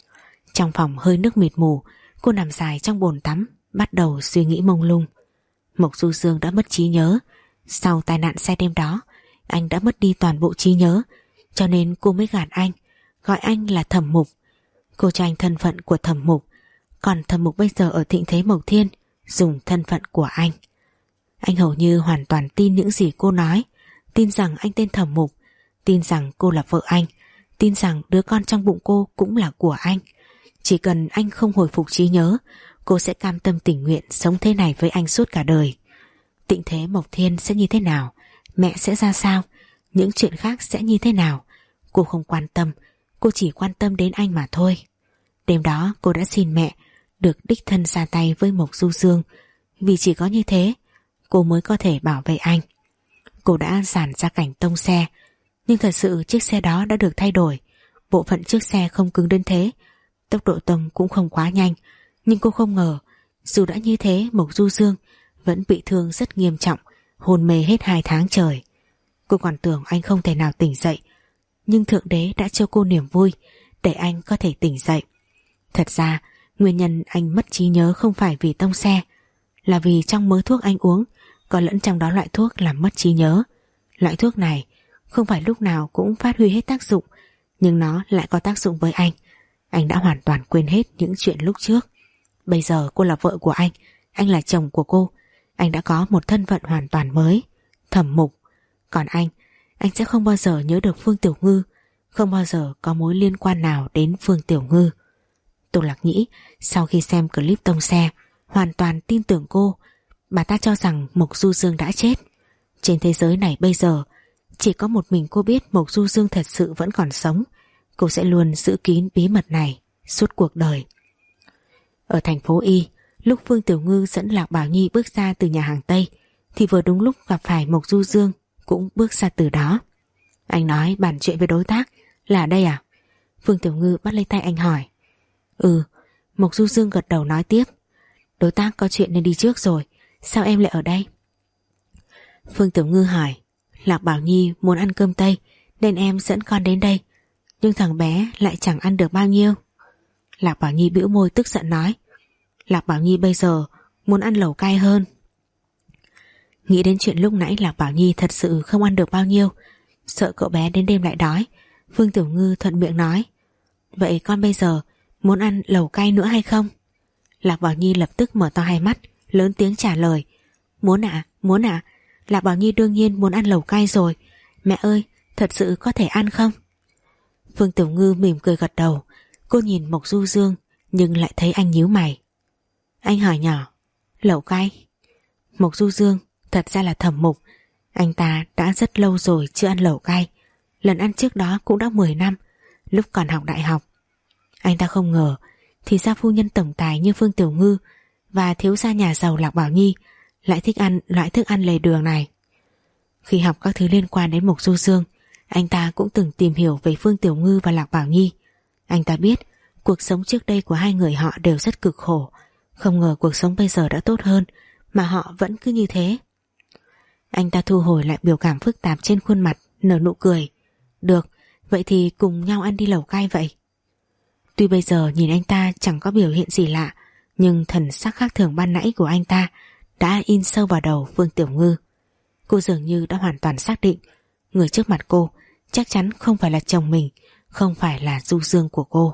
Trong phòng hơi nước mịt mù, cô nằm dài trong bồn tắm, bắt đầu suy nghĩ mông lung. Mộc Du Dương đã mất trí nhớ. Sau tai nạn xe đêm đó, anh đã mất đi toàn bộ trí nhớ, cho nên cô mới gạt anh, gọi anh là Thẩm Mục. Cô cho anh thân phận của Thẩm Mục, còn Thẩm Mục bây giờ ở thịnh thế Mộc Thiên dùng thân phận của anh. Anh hầu như hoàn toàn tin những gì cô nói, tin rằng anh tên Thẩm Mục, tin rằng cô là vợ anh, tin rằng đứa con trong bụng cô cũng là của anh. Chỉ cần anh không hồi phục trí nhớ, cô sẽ cam tâm tình nguyện sống thế này với anh suốt cả đời. Tịnh thế Mộc Thiên sẽ như thế nào, mẹ sẽ ra sao, những chuyện khác sẽ như thế nào, cô không quan tâm. Cô chỉ quan tâm đến anh mà thôi. Đêm đó cô đã xin mẹ được đích thân ra tay với Mộc Du Dương, vì chỉ có như thế cô mới có thể bảo vệ anh. Cô đã dàn ra cảnh tông xe, nhưng thật sự chiếc xe đó đã được thay đổi. Bộ phận chiếc xe không cứng đến thế, tốc độ tông cũng không quá nhanh. Nhưng cô không ngờ, dù đã như thế, Mộc Du Dương vẫn bị thương rất nghiêm trọng, hôn mê hết hai tháng trời. Cô còn tưởng anh không thể nào tỉnh dậy, nhưng Thượng Đế đã cho cô niềm vui để anh có thể tỉnh dậy. Thật ra, nguyên nhân anh mất trí nhớ không phải vì tông xe, là vì trong mớ thuốc anh uống có lẫn trong đó loại thuốc làm mất trí nhớ. Loại thuốc này không phải lúc nào cũng phát huy hết tác dụng, nhưng nó lại có tác dụng với anh. Anh đã hoàn toàn quên hết những chuyện lúc trước. Bây giờ cô là vợ của anh, anh là chồng của cô. Anh đã có một thân phận hoàn toàn mới, Thẩm Mục. Còn anh, anh sẽ không bao giờ nhớ được Phương Tiểu Ngư, không bao giờ có mối liên quan nào đến Phương Tiểu Ngư. Tô Lạc Nhĩ sau khi xem clip tông xe hoàn toàn tin tưởng cô. Bà ta cho rằng Mộc Du Dương đã chết. Trên thế giới này bây giờ chỉ có một mình cô biết Mộc Du Dương thật sự vẫn còn sống. Cô sẽ luôn giữ kín bí mật này suốt cuộc đời. Ở thành phố Y, lúc Phương Tiểu Ngư dẫn Lạc Bảo Nhi bước ra từ nhà hàng Tây thì vừa đúng lúc gặp phải Mộc Du Dương cũng bước ra từ đó. Anh nói bàn chuyện với đối tác là ở đây à? Phương Tiểu Ngư bắt lấy tay anh hỏi. Ừ. Mộc Du Dương gật đầu nói tiếp. Đối tác có chuyện nên đi trước rồi, sao em lại ở đây? Phương Tiểu Ngư hỏi. Lạc Bảo Nhi muốn ăn cơm Tây nên em dẫn con đến đây, nhưng thằng bé lại chẳng ăn được bao nhiêu. Lạc Bảo Nhi bĩu môi tức giận nói. Lạc Bảo Nhi bây giờ muốn ăn lẩu cay hơn. Nghĩ đến chuyện lúc nãy Lạc Bảo Nhi thật sự không ăn được bao nhiêu, sợ cậu bé đến đêm lại đói, Phương Tiểu Ngư thuận miệng nói. Vậy con bây giờ muốn ăn lẩu cay nữa hay không? Lạc Bảo Nhi lập tức mở to hai mắt, lớn tiếng trả lời. Muốn ạ, à, muốn ạ. À. Lạc Bảo Nhi đương nhiên muốn ăn lẩu cay rồi. Mẹ ơi, thật sự có thể ăn không? Phương Tiểu Ngư mỉm cười gật đầu. Cô nhìn Mộc Du Dương nhưng lại thấy anh nhíu mày. Anh hỏi nhỏ. Lẩu cay? Mộc Du Dương thật ra là Thẩm Mục. Anh ta đã rất lâu rồi chưa ăn lẩu cay. Lần ăn trước đó cũng đã mười năm, lúc còn học đại học. Anh ta không ngờ thì ra phu nhân tổng tài như Phương Tiểu Ngư và thiếu gia nhà giàu Lạc Bảo Nhi lại thích ăn loại thức ăn lề đường này. Khi học các thứ liên quan đến Mộc Du Dương, anh ta cũng từng tìm hiểu về Phương Tiểu Ngư và Lạc Bảo Nhi. Anh ta biết cuộc sống trước đây của hai người họ đều rất cực khổ, không ngờ cuộc sống bây giờ đã tốt hơn mà họ vẫn cứ như thế. Anh ta thu hồi lại biểu cảm phức tạp trên khuôn mặt, nở nụ cười. Được, vậy thì cùng nhau ăn đi lẩu cay vậy. Tuy bây giờ nhìn anh ta chẳng có biểu hiện gì lạ, nhưng thần sắc khác thường ban nãy của anh ta đã in sâu vào đầu Phương Tiểu Ngư. Cô dường như đã hoàn toàn xác định người trước mặt cô chắc chắn không phải là chồng mình, không phải là Du Dương của cô.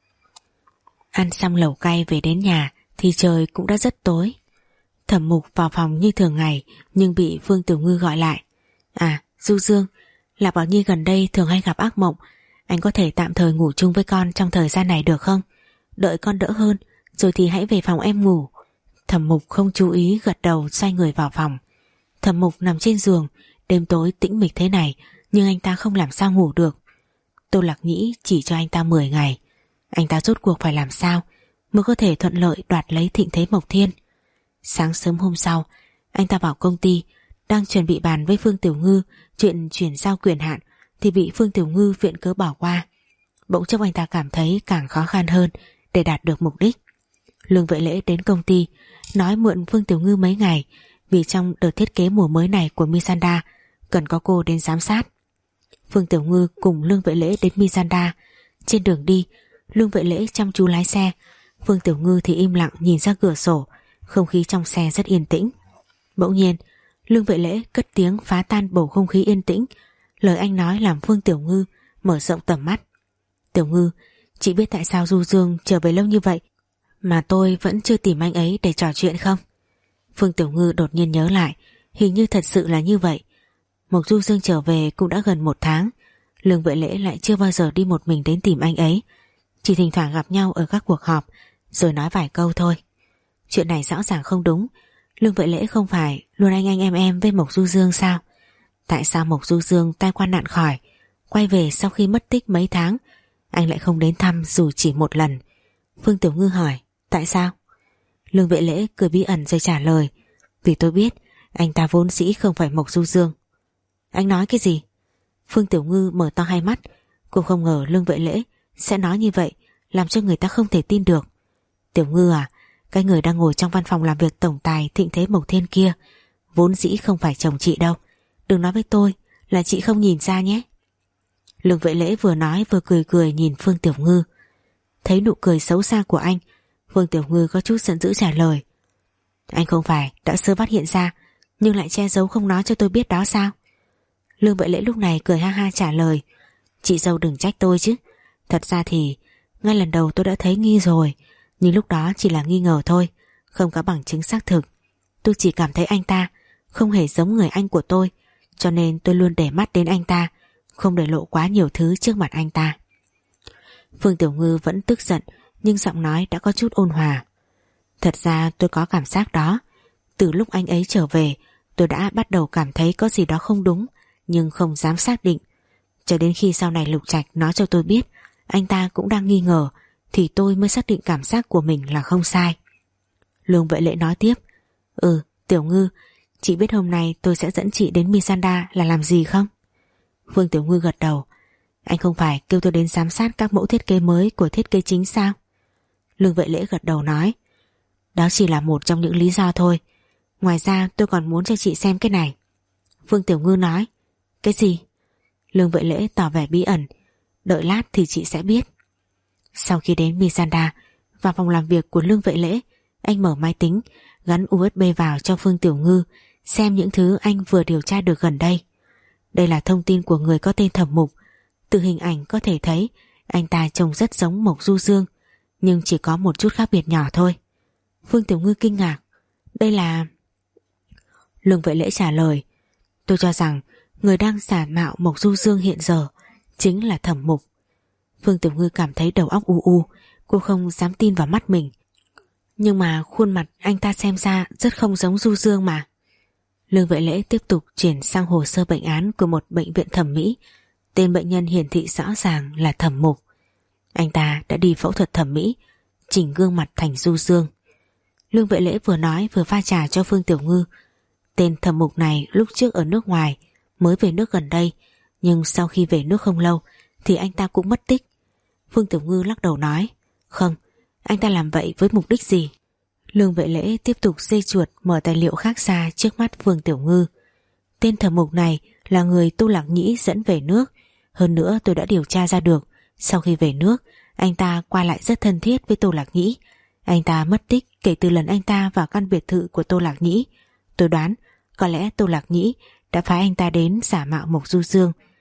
Ăn xong lẩu cay về đến nhà thì trời cũng đã rất tối. Thẩm Mục vào phòng như thường ngày nhưng bị Phương Tiểu Ngư gọi lại. À, Du Dương, Lạc Bảo Nhi gần đây thường hay gặp ác mộng, anh có thể tạm thời ngủ chung với con trong thời gian này được không? Đợi con đỡ hơn rồi thì hãy về phòng em ngủ. Thẩm Mục không chú ý gật đầu xoay người vào phòng. Thẩm Mục nằm trên giường, đêm tối tĩnh mịch thế này nhưng anh ta không làm sao ngủ được. Tô Lạc Nhĩ chỉ cho anh ta mười ngày. Anh ta rốt cuộc phải làm sao mới có thể thuận lợi đoạt lấy thịnh thế Mộc Thiên. Sáng sớm hôm sau, anh ta vào công ty, đang chuẩn bị bàn với Phương Tiểu Ngư chuyện chuyển giao quyền hạn thì bị Phương Tiểu Ngư viện cớ bỏ qua. Bỗng chốc anh ta cảm thấy càng khó khăn hơn để đạt được mục đích. Lương Vệ Lễ đến công ty nói mượn Phương Tiểu Ngư mấy ngày vì trong đợt thiết kế mùa mới này của Misanda cần có cô đến giám sát. Phương Tiểu Ngư cùng Lương Vệ Lễ đến Misanda. Trên đường đi, Lương Vệ Lễ chăm chú lái xe, Phương Tiểu Ngư thì im lặng nhìn ra cửa sổ. Không khí trong xe rất yên tĩnh. Bỗng nhiên Lương Vệ Lễ cất tiếng phá tan bầu không khí yên tĩnh. Lời anh nói làm Phương Tiểu Ngư mở rộng tầm mắt. Tiểu Ngư, chị biết tại sao Du Dương trở về lâu như vậy mà tôi vẫn chưa tìm anh ấy để trò chuyện không? Phương Tiểu Ngư đột nhiên nhớ lại, hình như thật sự là như vậy. Mộc Du Dương trở về cũng đã gần một tháng. Lương Vệ Lễ lại chưa bao giờ đi một mình đến tìm anh ấy, chỉ thỉnh thoảng gặp nhau ở các cuộc họp rồi nói vài câu thôi. Chuyện này rõ ràng không đúng. Lương Vệ Lễ không phải luôn anh anh em em với Mộc Du Dương sao? Tại sao Mộc Du Dương tai qua nạn khỏi, quay về sau khi mất tích mấy tháng, anh lại không đến thăm dù chỉ một lần? Phương Tiểu Ngư hỏi, tại sao? Lương Vệ Lễ cười bí ẩn rồi trả lời, vì tôi biết anh ta vốn dĩ không phải Mộc Du Dương. Anh nói cái gì? Phương Tiểu Ngư mở to hai mắt. Cô không ngờ Lương Vệ Lễ sẽ nói như vậy, làm cho người ta không thể tin được. Tiểu Ngư à, cái người đang ngồi trong văn phòng làm việc tổng tài thịnh thế Mộc Thiên kia vốn dĩ không phải chồng chị đâu. Đừng nói với tôi là chị không nhìn ra nhé. Lương Vệ Lễ vừa nói vừa cười cười nhìn Phương Tiểu Ngư. Thấy nụ cười xấu xa của anh, Phương Tiểu Ngư có chút giận dữ trả lời, anh không phải đã sớm phát hiện ra nhưng lại che giấu không nói cho tôi biết đó sao? Lương Vệ Lễ lúc này cười ha ha trả lời, chị dâu đừng trách tôi chứ. Thật ra thì ngay lần đầu tôi đã thấy nghi rồi, nhưng lúc đó chỉ là nghi ngờ thôi, không có bằng chứng xác thực. Tôi chỉ cảm thấy anh ta không hề giống người anh của tôi, cho nên tôi luôn để mắt đến anh ta, không để lộ quá nhiều thứ trước mặt anh ta. Phương Tiểu Ngư vẫn tức giận nhưng giọng nói đã có chút ôn hòa. Thật ra tôi có cảm giác đó. Từ lúc anh ấy trở về, tôi đã bắt đầu cảm thấy có gì đó không đúng, nhưng không dám xác định. Cho đến khi sau này Lục Trạch nói cho tôi biết anh ta cũng đang nghi ngờ, thì tôi mới xác định cảm giác của mình là không sai. Lương Vệ Lễ nói tiếp, Ừ, Tiểu Ngư, chị biết hôm nay tôi sẽ dẫn chị đến Misanda là làm gì không? Phương Tiểu Ngư gật đầu. Anh không phải kêu tôi đến giám sát các mẫu thiết kế mới của thiết kế chính sao? Lương Vệ Lễ gật đầu nói, đó chỉ là một trong những lý do thôi. Ngoài ra tôi còn muốn cho chị xem cái này. Phương Tiểu Ngư nói, cái gì? Lương Vệ Lễ tỏ vẻ bí ẩn, đợi lát thì chị sẽ biết. Sau khi đến Misanda, vào phòng làm việc của Lương Vệ Lễ, anh mở máy tính, gắn u ét bê vào cho Phương Tiểu Ngư xem những thứ anh vừa điều tra được gần đây. Đây là thông tin của người có tên Thẩm Mục. Từ hình ảnh có thể thấy anh ta trông rất giống Mộc Du Dương, nhưng chỉ có một chút khác biệt nhỏ thôi. Phương Tiểu Ngư kinh ngạc, đây là... Lương Vệ Lễ trả lời, tôi cho rằng người đang giả mạo Mộc Du Dương hiện giờ chính là Thẩm Mục. Phương Tiểu Ngư cảm thấy đầu óc u u, cô không dám tin vào mắt mình. Nhưng mà khuôn mặt anh ta xem ra rất không giống Du Dương mà. Lương Vệ Lễ tiếp tục chuyển sang hồ sơ bệnh án của một bệnh viện thẩm mỹ. Tên bệnh nhân hiển thị rõ ràng là Thẩm Mục. Anh ta đã đi phẫu thuật thẩm mỹ, chỉnh gương mặt thành Du Dương. Lương Vệ Lễ vừa nói vừa pha trà cho Phương Tiểu Ngư. Tên Thẩm Mục này lúc trước ở nước ngoài, mới về nước gần đây, nhưng sau khi về nước không lâu thì anh ta cũng mất tích. Phương Tiểu Ngư lắc đầu nói, không, anh ta làm vậy với mục đích gì? Lương Vệ Lễ tiếp tục dây chuột mở tài liệu khác ra trước mắt Phương Tiểu Ngư. Tên Thẩm Mục này là người Tô Lạc Nhĩ dẫn về nước. Hơn nữa tôi đã điều tra ra được, sau khi về nước, anh ta qua lại rất thân thiết với Tô Lạc Nhĩ. Anh ta mất tích kể từ lần anh ta vào căn biệt thự của Tô Lạc Nhĩ. Tôi đoán có lẽ Tô Lạc Nhĩ đã phái anh ta đến giả mạo Mộc Du Dương.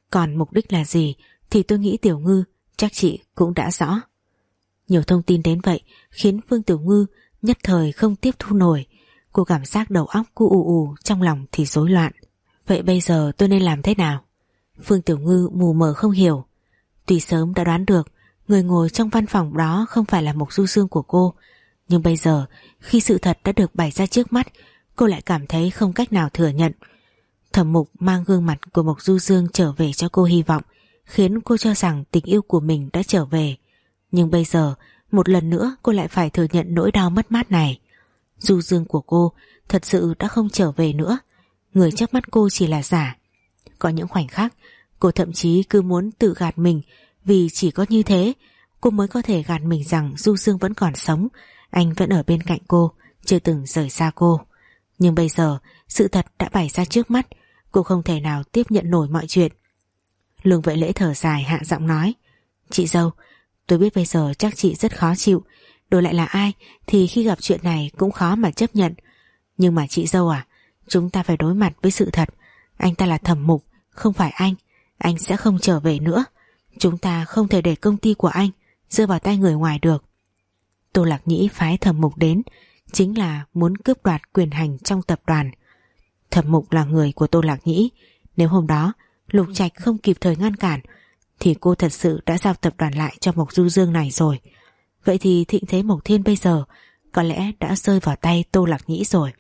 Còn mục đích là gì thì tôi nghĩ Tiểu Ngư chắc chị cũng đã rõ. Nhiều thông tin đến vậy khiến Phương Tiểu Ngư nhất thời không tiếp thu nổi. Cô cảm giác đầu óc cô ù ù, trong lòng thì rối loạn. Vậy bây giờ tôi nên làm thế nào? Phương Tiểu Ngư mù mờ không hiểu. Tuy sớm đã đoán được người ngồi trong văn phòng đó không phải là Mộc Du Dương của cô, nhưng bây giờ khi sự thật đã được bày ra trước mắt, cô lại cảm thấy không cách nào thừa nhận. Thẩm Mục mang gương mặt của Mộc Du Dương trở về cho cô hy vọng, khiến cô cho rằng tình yêu của mình đã trở về. Nhưng bây giờ một lần nữa cô lại phải thừa nhận nỗi đau mất mát này. Du Dương của cô thật sự đã không trở về nữa. Người trước mắt cô chỉ là giả. Có những khoảnh khắc cô thậm chí cứ muốn tự gạt mình, vì chỉ có như thế cô mới có thể gạt mình rằng Du Dương vẫn còn sống, anh vẫn ở bên cạnh cô, chưa từng rời xa cô. Nhưng bây giờ sự thật đã bày ra trước mắt, cô không thể nào tiếp nhận nổi mọi chuyện. Lương Vệ Lễ thở dài hạ giọng nói: Chị dâu, tôi biết bây giờ chắc chị rất khó chịu, đổi lại là ai thì khi gặp chuyện này cũng khó mà chấp nhận. Nhưng mà chị dâu à, chúng ta phải đối mặt với sự thật. Anh ta là Thẩm Mục, không phải anh. Anh sẽ không trở về nữa. Chúng ta không thể để công ty của anh rơi vào tay người ngoài được. Tô Lạc Nhĩ phái Thẩm Mục đến chính là muốn cướp đoạt quyền hành trong tập đoàn. Thẩm Mục là người của Tô Lạc Nhĩ. Nếu hôm đó Lục Trạch không kịp thời ngăn cản thì cô thật sự đã giao tập đoàn lại cho Mộc Du Dương này rồi. Vậy thì thịnh thế Mộc Thiên bây giờ có lẽ đã rơi vào tay Tô Lạc Nhĩ rồi.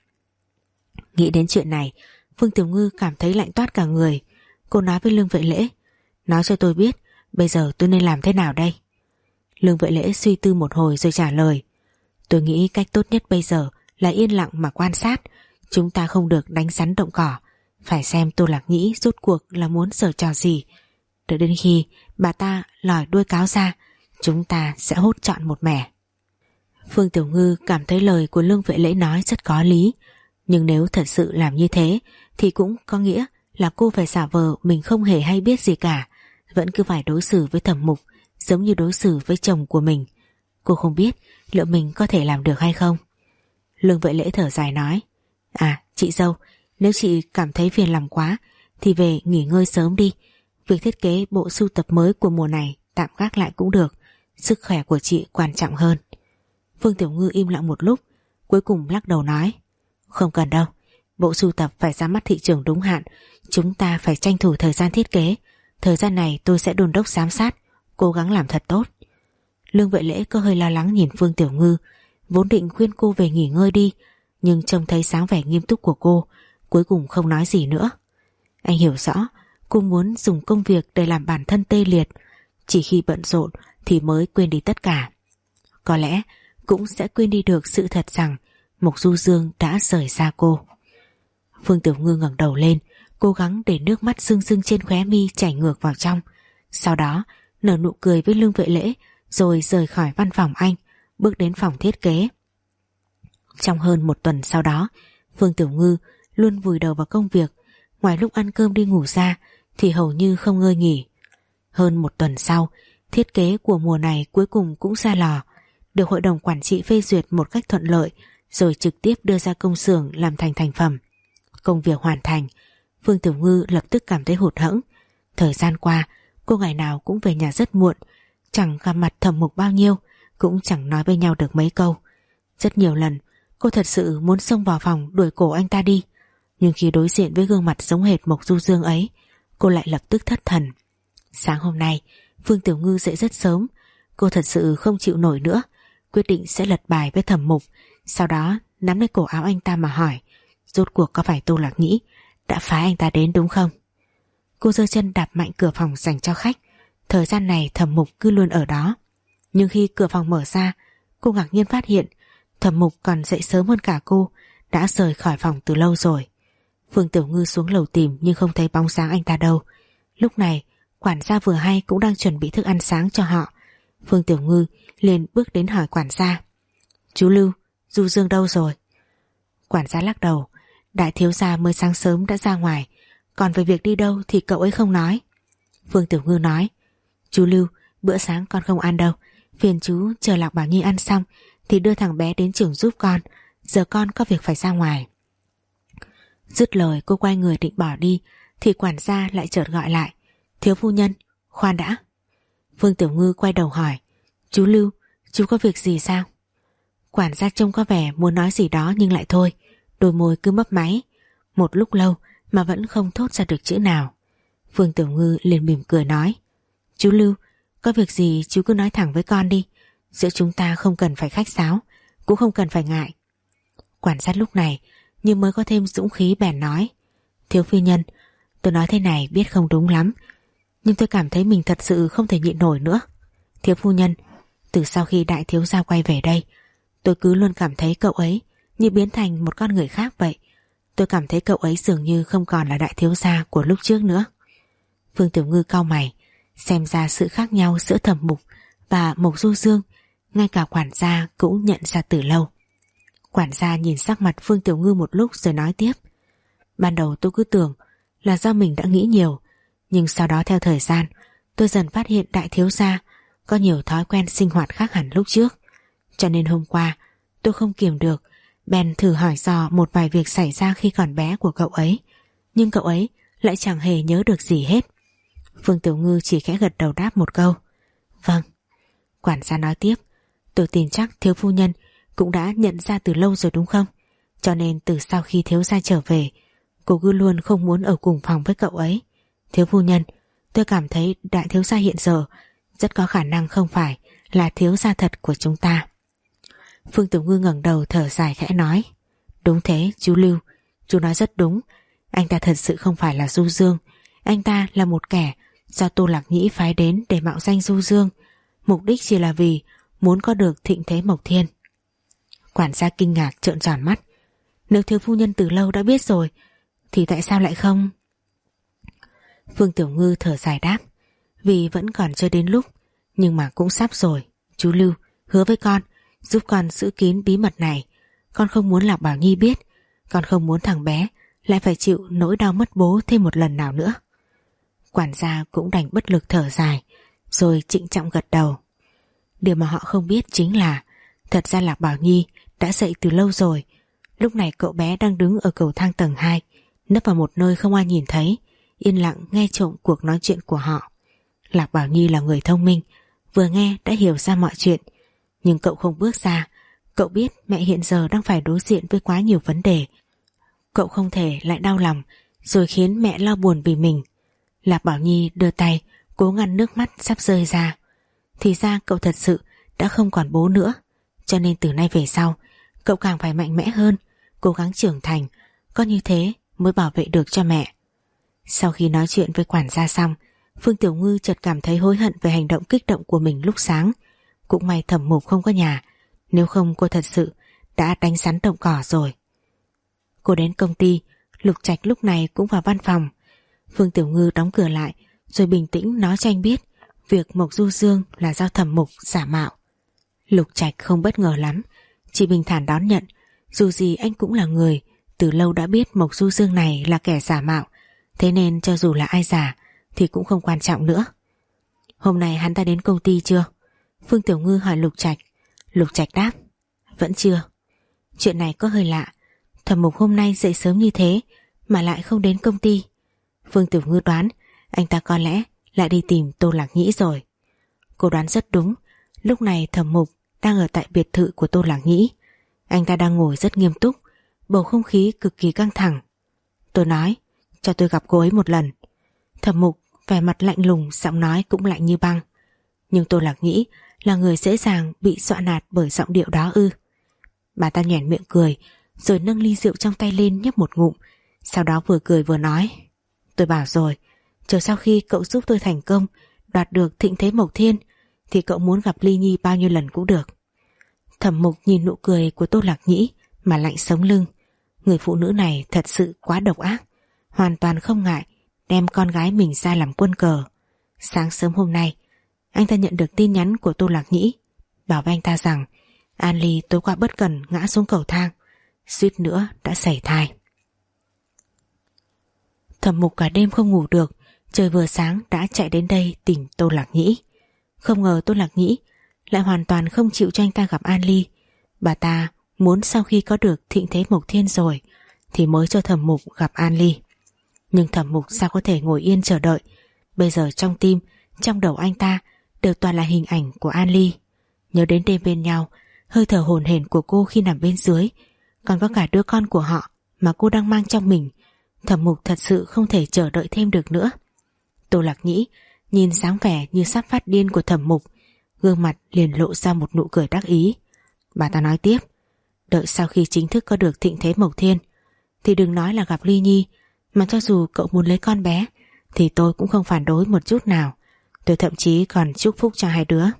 Nghĩ đến chuyện này, Phương Tiểu Ngư cảm thấy lạnh toát cả người. Cô nói với Lương Vệ Lễ: Nói cho tôi biết bây giờ tôi nên làm thế nào đây? Lương Vệ Lễ suy tư một hồi rồi trả lời: Tôi nghĩ cách tốt nhất bây giờ là yên lặng mà quan sát. Chúng ta không được đánh rắn động cỏ, phải xem Tô Lạc Nhĩ rốt cuộc là muốn giở trò gì. Đợi đến khi bà ta lòi đuôi cáo ra, chúng ta sẽ hốt trọn một mẻ. Phương Tiểu Ngư cảm thấy lời của Lương Vệ Lễ nói rất có lý, nhưng nếu thật sự làm như thế thì cũng có nghĩa là cô phải giả vờ mình không hề hay biết gì cả, vẫn cứ phải đối xử với Thẩm Mục giống như đối xử với chồng của mình. Cô không biết liệu mình có thể làm được hay không. Lương Vệ Lễ thở dài nói: À chị dâu, nếu chị cảm thấy phiền lòng quá thì về nghỉ ngơi sớm đi. Việc thiết kế bộ sưu tập mới của mùa này tạm gác lại cũng được. Sức khỏe của chị quan trọng hơn. Phương Tiểu Ngư im lặng một lúc, cuối cùng lắc đầu nói: Không cần đâu, bộ sưu tập phải ra mắt thị trường đúng hạn. Chúng ta phải tranh thủ thời gian thiết kế. Thời gian này tôi sẽ đôn đốc giám sát, cố gắng làm thật tốt. Lương Vệ Lễ có hơi lo lắng nhìn Phương Tiểu Ngư, vốn định khuyên cô về nghỉ ngơi đi, nhưng trông thấy sáng vẻ nghiêm túc của cô, cuối cùng không nói gì nữa. Anh hiểu rõ cô muốn dùng công việc để làm bản thân tê liệt, chỉ khi bận rộn thì mới quên đi tất cả. Có lẽ cũng sẽ quên đi được sự thật rằng Mộc Du Dương đã rời xa cô. Phương Tiểu Ngư ngẩng đầu lên, cố gắng để nước mắt rưng rưng trên khóe mi chảy ngược vào trong, sau đó nở nụ cười với Lương Vệ Lễ rồi rời khỏi văn phòng anh, bước đến phòng thiết kế. Trong hơn một tuần sau đó, Phương Tiểu Ngư luôn vùi đầu vào công việc, ngoài lúc ăn cơm đi ngủ ra thì hầu như không ngơi nghỉ. Hơn một tuần sau, thiết kế của mùa này cuối cùng cũng ra lò, được hội đồng quản trị phê duyệt một cách thuận lợi, rồi trực tiếp đưa ra công xưởng làm thành thành phẩm. Công việc hoàn thành, Phương Tiểu Ngư lập tức cảm thấy hụt hẫng. Thời gian qua, cô ngày nào cũng về nhà rất muộn, chẳng gặp mặt Thẩm Mục bao nhiêu, cũng chẳng nói với nhau được mấy câu. Rất nhiều lần cô thật sự muốn xông vào phòng đuổi cổ anh ta đi, nhưng khi đối diện với gương mặt giống hệt Mộc Du Dương ấy, cô lại lập tức thất thần. Sáng hôm nay, Phương Tiểu Ngư dậy rất sớm. Cô thật sự không chịu nổi nữa, quyết định sẽ lật bài với Thẩm Mục, sau đó nắm lấy cổ áo anh ta mà hỏi rốt cuộc có phải Tô Lạc Nhĩ đã phái anh ta đến đúng không. Cô giơ chân đạp mạnh cửa phòng dành cho khách. Thời gian này Thẩm Mục cứ luôn ở đó, nhưng khi cửa phòng mở ra, cô ngạc nhiên phát hiện Thẩm Mục còn dậy sớm hơn cả cô, đã rời khỏi phòng từ lâu rồi. Phương Tiểu Ngư xuống lầu tìm nhưng không thấy bóng dáng anh ta đâu. Lúc này quản gia vừa hay cũng đang chuẩn bị thức ăn sáng cho họ. Phương Tiểu Ngư liền bước đến hỏi quản gia: Chú Lưu, Du Dương đâu rồi? Quản gia lắc đầu: Đại thiếu gia mới sáng sớm đã ra ngoài, còn về việc đi đâu thì cậu ấy không nói. Phương Tiểu Ngư nói: Chú Lưu, bữa sáng con không ăn đâu, phiền chú chờ Lạc Bảo Nhi ăn xong thì đưa thằng bé đến trường giúp con, giờ con có việc phải ra ngoài. Dứt lời cô quay người định bỏ đi thì quản gia lại chợt gọi lại: Thiếu phu nhân, khoan đã. Phương Tiểu Ngư quay đầu hỏi, chú Lưu, chú có việc gì sao? Quản gia trông có vẻ muốn nói gì đó nhưng lại thôi, đôi môi cứ mấp máy, một lúc lâu mà vẫn không thốt ra được chữ nào. Phương Tiểu Ngư liền mỉm cười nói, chú Lưu, có việc gì chú cứ nói thẳng với con đi, giữa chúng ta không cần phải khách sáo, cũng không cần phải ngại. Quản gia lúc này như mới có thêm dũng khí bèn nói, thiếu phu nhân, tôi nói thế này biết không đúng lắm, nhưng tôi cảm thấy mình thật sự không thể nhịn nổi nữa. Thiếu phu nhân, từ sau khi đại thiếu gia quay về đây, tôi cứ luôn cảm thấy cậu ấy như biến thành một con người khác vậy. Tôi cảm thấy cậu ấy dường như không còn là đại thiếu gia của lúc trước nữa. Phương Tiểu Ngư cau mày, xem ra sự khác nhau giữa Thẩm Mục và Mộc Du Dương, ngay cả quản gia cũng nhận ra từ lâu. Quản gia nhìn sắc mặt Phương Tiểu Ngư một lúc rồi nói tiếp, ban đầu tôi cứ tưởng là do mình đã nghĩ nhiều, nhưng sau đó theo thời gian tôi dần phát hiện đại thiếu gia có nhiều thói quen sinh hoạt khác hẳn lúc trước. Cho nên hôm qua tôi không kiềm được, bèn thử hỏi dò một vài việc xảy ra khi còn bé của cậu ấy, nhưng cậu ấy lại chẳng hề nhớ được gì hết. Phương Tiểu Ngư chỉ khẽ gật đầu đáp một câu, vâng. Quản gia nói tiếp, tôi tin chắc thiếu phu nhân cũng đã nhận ra từ lâu rồi đúng không? Cho nên từ sau khi thiếu gia trở về, cô cứ luôn không muốn ở cùng phòng với cậu ấy. Thiếu phu nhân, tôi cảm thấy đại thiếu gia hiện giờ rất có khả năng không phải là thiếu gia thật của chúng ta. Phương Tiểu Ngư ngẩng đầu thở dài khẽ nói, đúng thế chú Lưu, chú nói rất đúng, anh ta thật sự không phải là Du Dương, anh ta là một kẻ do Tô Lạc Nhĩ phái đến để mạo danh Du Dương, mục đích chỉ là vì muốn có được thịnh thế Mộc Thiên. Quản gia kinh ngạc trợn tròn mắt, nếu thiếu phu nhân từ lâu đã biết rồi thì tại sao lại không? Phương Tiểu Ngư thở dài đáp, vì vẫn còn chưa đến lúc, nhưng mà cũng sắp rồi. Chú Lưu, hứa với con, giúp con giữ kín bí mật này. Con không muốn Lạc Bảo Nhi biết, con không muốn thằng bé lại phải chịu nỗi đau mất bố thêm một lần nào nữa. Quản gia cũng đành bất lực thở dài, rồi trịnh trọng gật đầu. Điều mà họ không biết chính là thật ra Lạc Bảo Nhi đã dậy từ lâu rồi. Lúc này cậu bé đang đứng ở cầu thang tầng hai, nấp vào một nơi không ai nhìn thấy, yên lặng nghe trộm cuộc nói chuyện của họ. Lạc Bảo Nhi là người thông minh, vừa nghe đã hiểu ra mọi chuyện, nhưng cậu không bước ra. Cậu biết mẹ hiện giờ đang phải đối diện với quá nhiều vấn đề, cậu không thể lại đau lòng rồi khiến mẹ lo buồn vì mình. Lạc Bảo Nhi đưa tay cố ngăn nước mắt sắp rơi ra. Thì ra cậu thật sự đã không còn bố nữa, cho nên từ nay về sau cậu càng phải mạnh mẽ hơn, cố gắng trưởng thành, có như thế mới bảo vệ được cho mẹ. Sau khi nói chuyện với quản gia xong, Phương Tiểu Ngư chợt cảm thấy hối hận về hành động kích động của mình lúc sáng. Cũng may Thẩm Mục không có nhà, nếu không cô thật sự đã đánh rắn động cỏ rồi. Cô đến công ty, Lục Trạch lúc này cũng vào văn phòng. Phương Tiểu Ngư đóng cửa lại rồi bình tĩnh nói cho anh biết việc Mộc Du Dương là do Thẩm Mục giả mạo. Lục Trạch không bất ngờ lắm, chỉ bình thản đón nhận, dù gì anh cũng là người từ lâu đã biết Mộc Du Dương này là kẻ giả mạo, thế nên cho dù là ai giả thì cũng không quan trọng nữa. Hôm nay hắn ta đến công ty chưa? Phương Tiểu Ngư hỏi Lục Trạch. Lục Trạch đáp, vẫn chưa. Chuyện này có hơi lạ, Thẩm Mục hôm nay dậy sớm như thế mà lại không đến công ty. Phương Tiểu Ngư đoán anh ta có lẽ lại đi tìm Tô Lạc Nhĩ rồi. Cô đoán rất đúng, lúc này Thẩm Mục đang ở tại biệt thự của Tô Lạc Nhĩ. Anh ta đang ngồi rất nghiêm túc, bầu không khí cực kỳ căng thẳng. Tôi nói, cho tôi gặp cô ấy một lần. Thẩm Mục vẻ mặt lạnh lùng, giọng nói cũng lạnh như băng. Nhưng Tô Lạc Nhĩ là người dễ dàng bị dọa nạt bởi giọng điệu đó ư? Bà ta nhoẻn miệng cười, rồi nâng ly rượu trong tay lên nhấp một ngụm, sau đó vừa cười vừa nói, tôi bảo rồi, chờ sau khi cậu giúp tôi thành công đoạt được thịnh thế Mộc Thiên thì cậu muốn gặp Ly Nhi bao nhiêu lần cũng được. Thẩm Mục nhìn nụ cười của Tô Lạc Nhĩ mà lạnh sống lưng. Người phụ nữ này thật sự quá độc ác, hoàn toàn không ngại đem con gái mình ra làm quân cờ. Sáng sớm hôm nay anh ta nhận được tin nhắn của Tô Lạc Nhĩ, bảo với anh ta rằng An Ly tối qua bất cẩn ngã xuống cầu thang, suýt nữa đã sảy thai. Thẩm Mục cả đêm không ngủ được, trời vừa sáng đã chạy đến đây tìm Tô Lạc Nhĩ. Không ngờ Tô Lạc Nhĩ lại hoàn toàn không chịu cho anh ta gặp An Ly. Bà ta muốn sau khi có được thịnh thế Mộc Thiên rồi thì mới cho Thẩm Mục gặp An Ly. Nhưng Thẩm Mục sao có thể ngồi yên chờ đợi. Bây giờ trong tim, trong đầu anh ta đều toàn là hình ảnh của An Ly. Nhớ đến đêm bên nhau, hơi thở hổn hển của cô khi nằm bên dưới, còn có cả đứa con của họ mà cô đang mang trong mình. Thẩm Mục thật sự không thể chờ đợi thêm được nữa. Tô Lạc Nhĩ nhìn dáng vẻ như sắp phát điên của Thẩm Mục, gương mặt liền lộ ra một nụ cười đắc ý. Bà ta nói tiếp, đợi sau khi chính thức có được thịnh thế Mộc Thiên thì đừng nói là gặp Ly Nhi, mà cho dù cậu muốn lấy con bé thì tôi cũng không phản đối một chút nào. Tôi thậm chí còn chúc phúc cho hai đứa.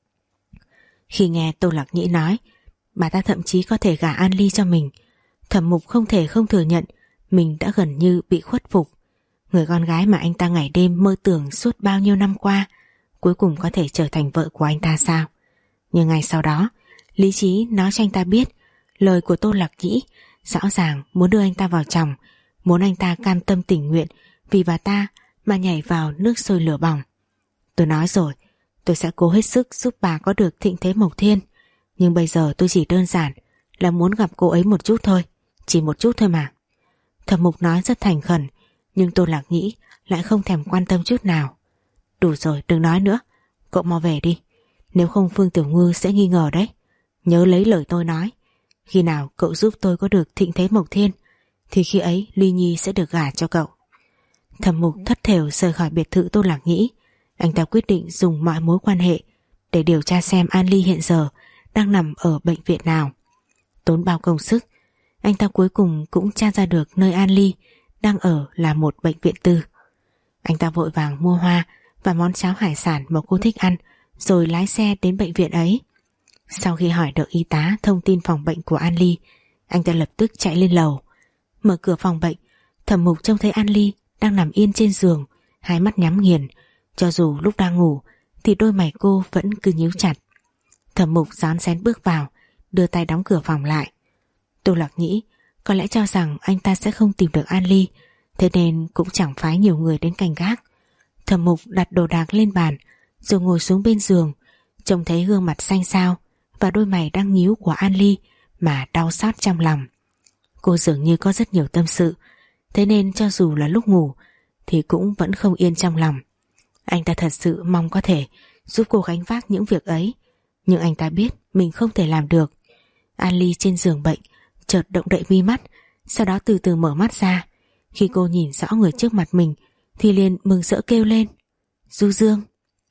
Khi nghe Tô Lạc Nhĩ nói bà ta thậm chí có thể gả An Ly cho mình, Thẩm Mục không thể không thừa nhận mình đã gần như bị khuất phục. Người con gái mà anh ta ngày đêm mơ tưởng suốt bao nhiêu năm qua cuối cùng có thể trở thành vợ của anh ta sao? Nhưng ngay sau đó, lý trí nói cho anh ta biết lời của Tô Lạc Nhĩ rõ ràng muốn đưa anh ta vào chồng, muốn anh ta cam tâm tình nguyện vì bà ta mà nhảy vào nước sôi lửa bỏng. Tôi nói rồi, tôi sẽ cố hết sức giúp bà có được thịnh thế Mộc Thiên, nhưng bây giờ tôi chỉ đơn giản là muốn gặp cô ấy một chút thôi, chỉ một chút thôi mà. Thẩm Mục nói rất thành khẩn, nhưng Tô Lạc Nhĩ lại không thèm quan tâm chút nào. Đủ rồi, đừng nói nữa, cậu mau về đi, nếu không Phương Tiểu Ngư sẽ nghi ngờ đấy. Nhớ lấy lời tôi nói, khi nào cậu giúp tôi có được thịnh thế Mộc Thiên thì khi ấy Ly Nhi sẽ được gả cho cậu. Thẩm Mục thất thểu rời khỏi biệt thự Tô Lạc Nhĩ. Anh ta quyết định dùng mọi mối quan hệ để điều tra xem An Ly hiện giờ đang nằm ở bệnh viện nào. Tốn bao công sức, anh ta cuối cùng cũng tra ra được nơi An Ly đang ở là một bệnh viện tư. Anh ta vội vàng mua hoa và món cháo hải sản mà cô thích ăn, rồi lái xe đến bệnh viện ấy. Sau khi hỏi được y tá thông tin phòng bệnh của An Ly, anh ta lập tức chạy lên lầu. Mở cửa phòng bệnh, Thẩm Mục trông thấy An Ly đang nằm yên trên giường, hai mắt nhắm nghiền. Cho dù lúc đang ngủ thì đôi mày cô vẫn cứ nhíu chặt. Thẩm Mục rón rén bước vào, đưa tay đóng cửa phòng lại. Tô Lạc Nhĩ có lẽ cho rằng anh ta sẽ không tìm được An Ly, thế nên cũng chẳng phái nhiều người đến canh gác. Thẩm Mục đặt đồ đạc lên bàn rồi ngồi xuống bên giường, trông thấy gương mặt xanh xao và đôi mày đang nhíu của An Ly mà đau xót trong lòng. Cô dường như có rất nhiều tâm sự, thế nên cho dù là lúc ngủ thì cũng vẫn không yên trong lòng. Anh ta thật sự mong có thể giúp cô gánh vác những việc ấy, nhưng anh ta biết mình không thể làm được. An Ly trên giường bệnh chợt động đậy mi mắt, sau đó từ từ mở mắt ra. Khi cô nhìn rõ người trước mặt mình thì liền mừng rỡ kêu lên, Du Dương.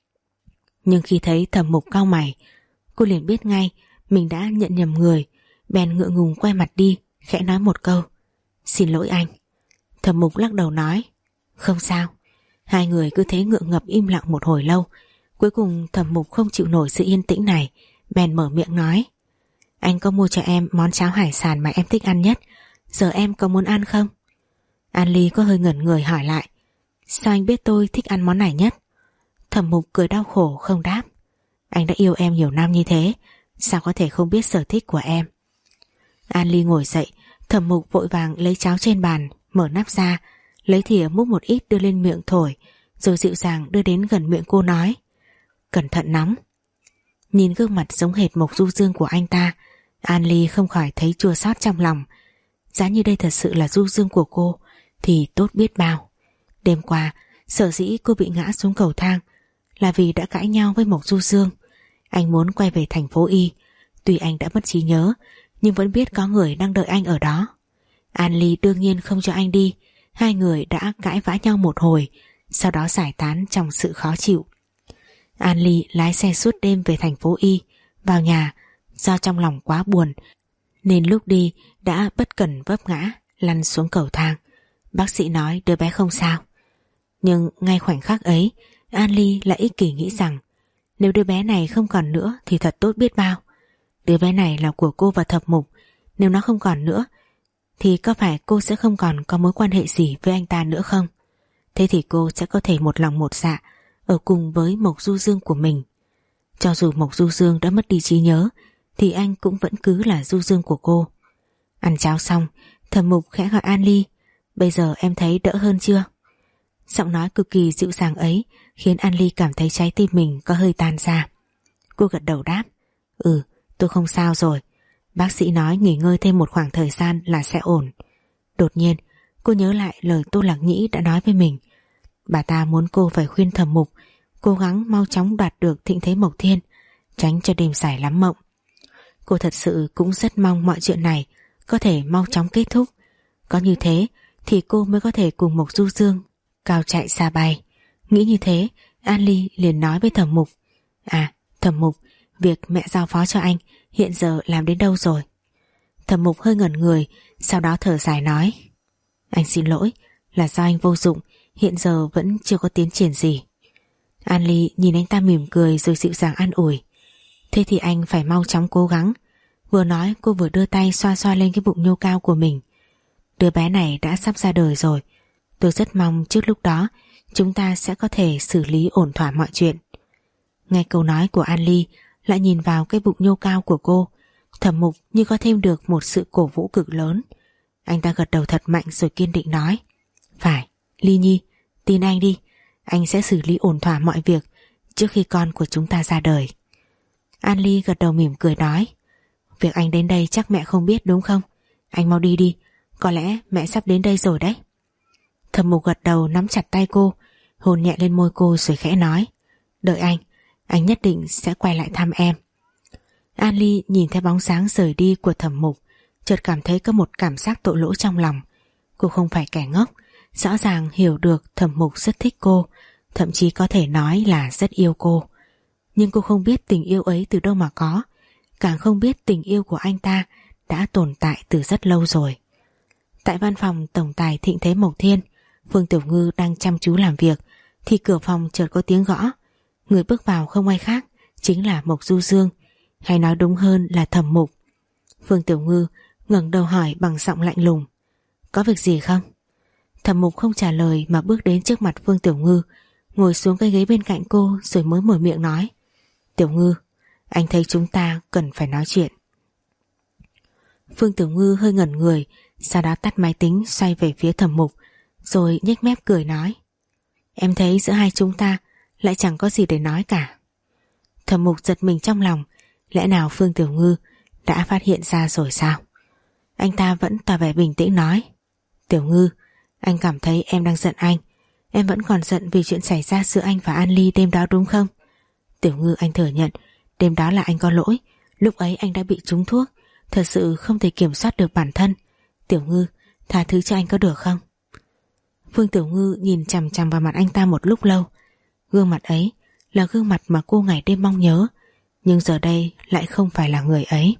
Nhưng khi thấy Thẩm Mục cau mày, cô liền biết ngay mình đã nhận nhầm người, bèn ngượng ngùng quay mặt đi, khẽ nói một câu, xin lỗi anh. Thẩm Mục lắc đầu nói, không sao. Hai người cứ thế ngượng ngập im lặng một hồi lâu. Cuối cùng Thẩm Mục không chịu nổi sự yên tĩnh này, bèn mở miệng nói, anh có mua cho em món cháo hải sản mà em thích ăn nhất, giờ em có muốn ăn không? An Ly có hơi ngẩn người hỏi lại, sao anh biết tôi thích ăn món này nhất? Thẩm Mục cười đau khổ không đáp, anh đã yêu em nhiều năm như thế, sao có thể không biết sở thích của em? An Ly ngồi dậy, Thẩm Mục vội vàng lấy cháo trên bàn, mở nắp ra, lấy thìa múc một ít đưa lên miệng thổi, rồi dịu dàng đưa đến gần miệng cô nói, cẩn thận nóng. Nhìn gương mặt giống hệt Mộc Du Dương của anh ta, An Ly không khỏi thấy chua xót trong lòng. Giá như đây thật sự là Du Dương của cô thì tốt biết bao. Đêm qua sở dĩ cô bị ngã xuống cầu thang là vì đã cãi nhau với Mộc Du Dương. Anh muốn quay về thành phố Y, tuy anh đã mất trí nhớ nhưng vẫn biết có người đang đợi anh ở đó. An Ly đương nhiên không cho anh đi. Hai người đã cãi vã nhau một hồi, sau đó giải tán trong sự khó chịu. An Ly lái xe suốt đêm về thành phố Y. Vào nhà, do trong lòng quá buồn nên lúc đi đã bất cẩn vấp ngã, lăn xuống cầu thang. Bác sĩ nói đứa bé không sao. Nhưng ngay khoảnh khắc ấy, An Ly lại ích kỷ nghĩ rằng nếu đứa bé này không còn nữa thì thật tốt biết bao. Đứa bé này là của cô và Thẩm Mục, nếu nó không còn nữa thì có phải cô sẽ không còn có mối quan hệ gì với anh ta nữa không? Thế thì cô sẽ có thể một lòng một dạ ở cùng với Mộc Du Dương của mình. Cho dù Mộc Du Dương đã mất đi trí nhớ thì anh cũng vẫn cứ là Du Dương của cô. Ăn cháo xong, Thẩm Mục khẽ gọi An Ly, bây giờ em thấy đỡ hơn chưa? Giọng nói cực kỳ dịu dàng ấy khiến An Ly cảm thấy trái tim mình có hơi tan ra. Cô gật đầu đáp, ừ, tôi không sao rồi. Bác sĩ nói nghỉ ngơi thêm một khoảng thời gian là sẽ ổn. Đột nhiên cô nhớ lại lời Tô Lạc Nhĩ đã nói với mình. Bà ta muốn cô phải khuyên Thẩm Mục cố gắng mau chóng đoạt được Thịnh Thế Mộc Thiên, tránh cho đêm dài lắm mộng. Cô thật sự cũng rất mong mọi chuyện này có thể mau chóng kết thúc. Có như thế thì cô mới có thể cùng Mộc Du Dương cao chạy xa bay. Nghĩ như thế, An Ly liền nói với Thẩm Mục: À, Thẩm Mục, việc mẹ giao phó cho anh hiện giờ làm đến đâu rồi? Thẩm Mục hơi ngẩn người, sau đó thở dài nói: Anh xin lỗi, là do anh vô dụng, hiện giờ vẫn chưa có tiến triển gì. An Ly nhìn anh ta mỉm cười rồi dịu dàng an ủi: Thế thì anh phải mau chóng cố gắng. Vừa nói cô vừa đưa tay xoa xoa lên cái bụng nhô cao của mình. Đứa bé này đã sắp ra đời rồi, tôi rất mong trước lúc đó chúng ta sẽ có thể xử lý ổn thỏa mọi chuyện. Nghe câu nói của An Ly, lại nhìn vào cái bụng nhô cao của cô, Thẩm Mục như có thêm được một sự cổ vũ cực lớn. Anh ta gật đầu thật mạnh rồi kiên định nói: Phải, Ly Nhi, tin anh đi, anh sẽ xử lý ổn thỏa mọi việc trước khi con của chúng ta ra đời. An Ly gật đầu mỉm cười nói: Việc anh đến đây chắc mẹ không biết đúng không? Anh mau đi đi, có lẽ mẹ sắp đến đây rồi đấy. Thẩm Mục gật đầu nắm chặt tay cô, hôn nhẹ lên môi cô rồi khẽ nói: Đợi anh, anh nhất định sẽ quay lại thăm em. An Ly nhìn theo bóng dáng rời đi của Thẩm Mục, chợt cảm thấy có một cảm giác tội lỗi trong lòng. Cô không phải kẻ ngốc, rõ ràng hiểu được Thẩm Mục rất thích cô, thậm chí có thể nói là rất yêu cô. Nhưng cô không biết tình yêu ấy từ đâu mà có, càng không biết tình yêu của anh ta đã tồn tại từ rất lâu rồi. Tại văn phòng tổng tài Thịnh Thế Mộc Thiên, Phương Tiểu Ngư đang chăm chú làm việc thì cửa phòng chợt có tiếng gõ. Người bước vào không ai khác chính là Mộc Du Dương, hay nói đúng hơn là Thẩm Mục. Phương Tiểu Ngư ngẩng đầu hỏi bằng giọng lạnh lùng: Có việc gì không? Thẩm Mục không trả lời mà bước đến trước mặt Phương Tiểu Ngư, ngồi xuống cái ghế bên cạnh cô rồi mới mở miệng nói: Tiểu Ngư, anh thấy chúng ta cần phải nói chuyện. Phương Tiểu Ngư hơi ngẩn người, sau đó tắt máy tính xoay về phía Thẩm Mục, rồi nhếch mép cười nói: Em thấy giữa hai chúng ta lại chẳng có gì để nói cả. Thẩm Mục giật mình trong lòng, lẽ nào Phương Tiểu Ngư đã phát hiện ra rồi sao? Anh ta vẫn tỏ vẻ bình tĩnh nói: Tiểu Ngư, anh cảm thấy em đang giận anh. Em vẫn còn giận vì chuyện xảy ra giữa anh và An Ly đêm đó đúng không? Tiểu Ngư, anh thừa nhận đêm đó là anh có lỗi, lúc ấy anh đã bị trúng thuốc, thật sự không thể kiểm soát được bản thân. Tiểu Ngư, tha thứ cho anh có được không? Phương Tiểu Ngư nhìn chằm chằm vào mặt anh ta một lúc lâu. Gương mặt ấy là gương mặt mà cô ngày đêm mong nhớ, nhưng giờ đây lại không phải là người ấy.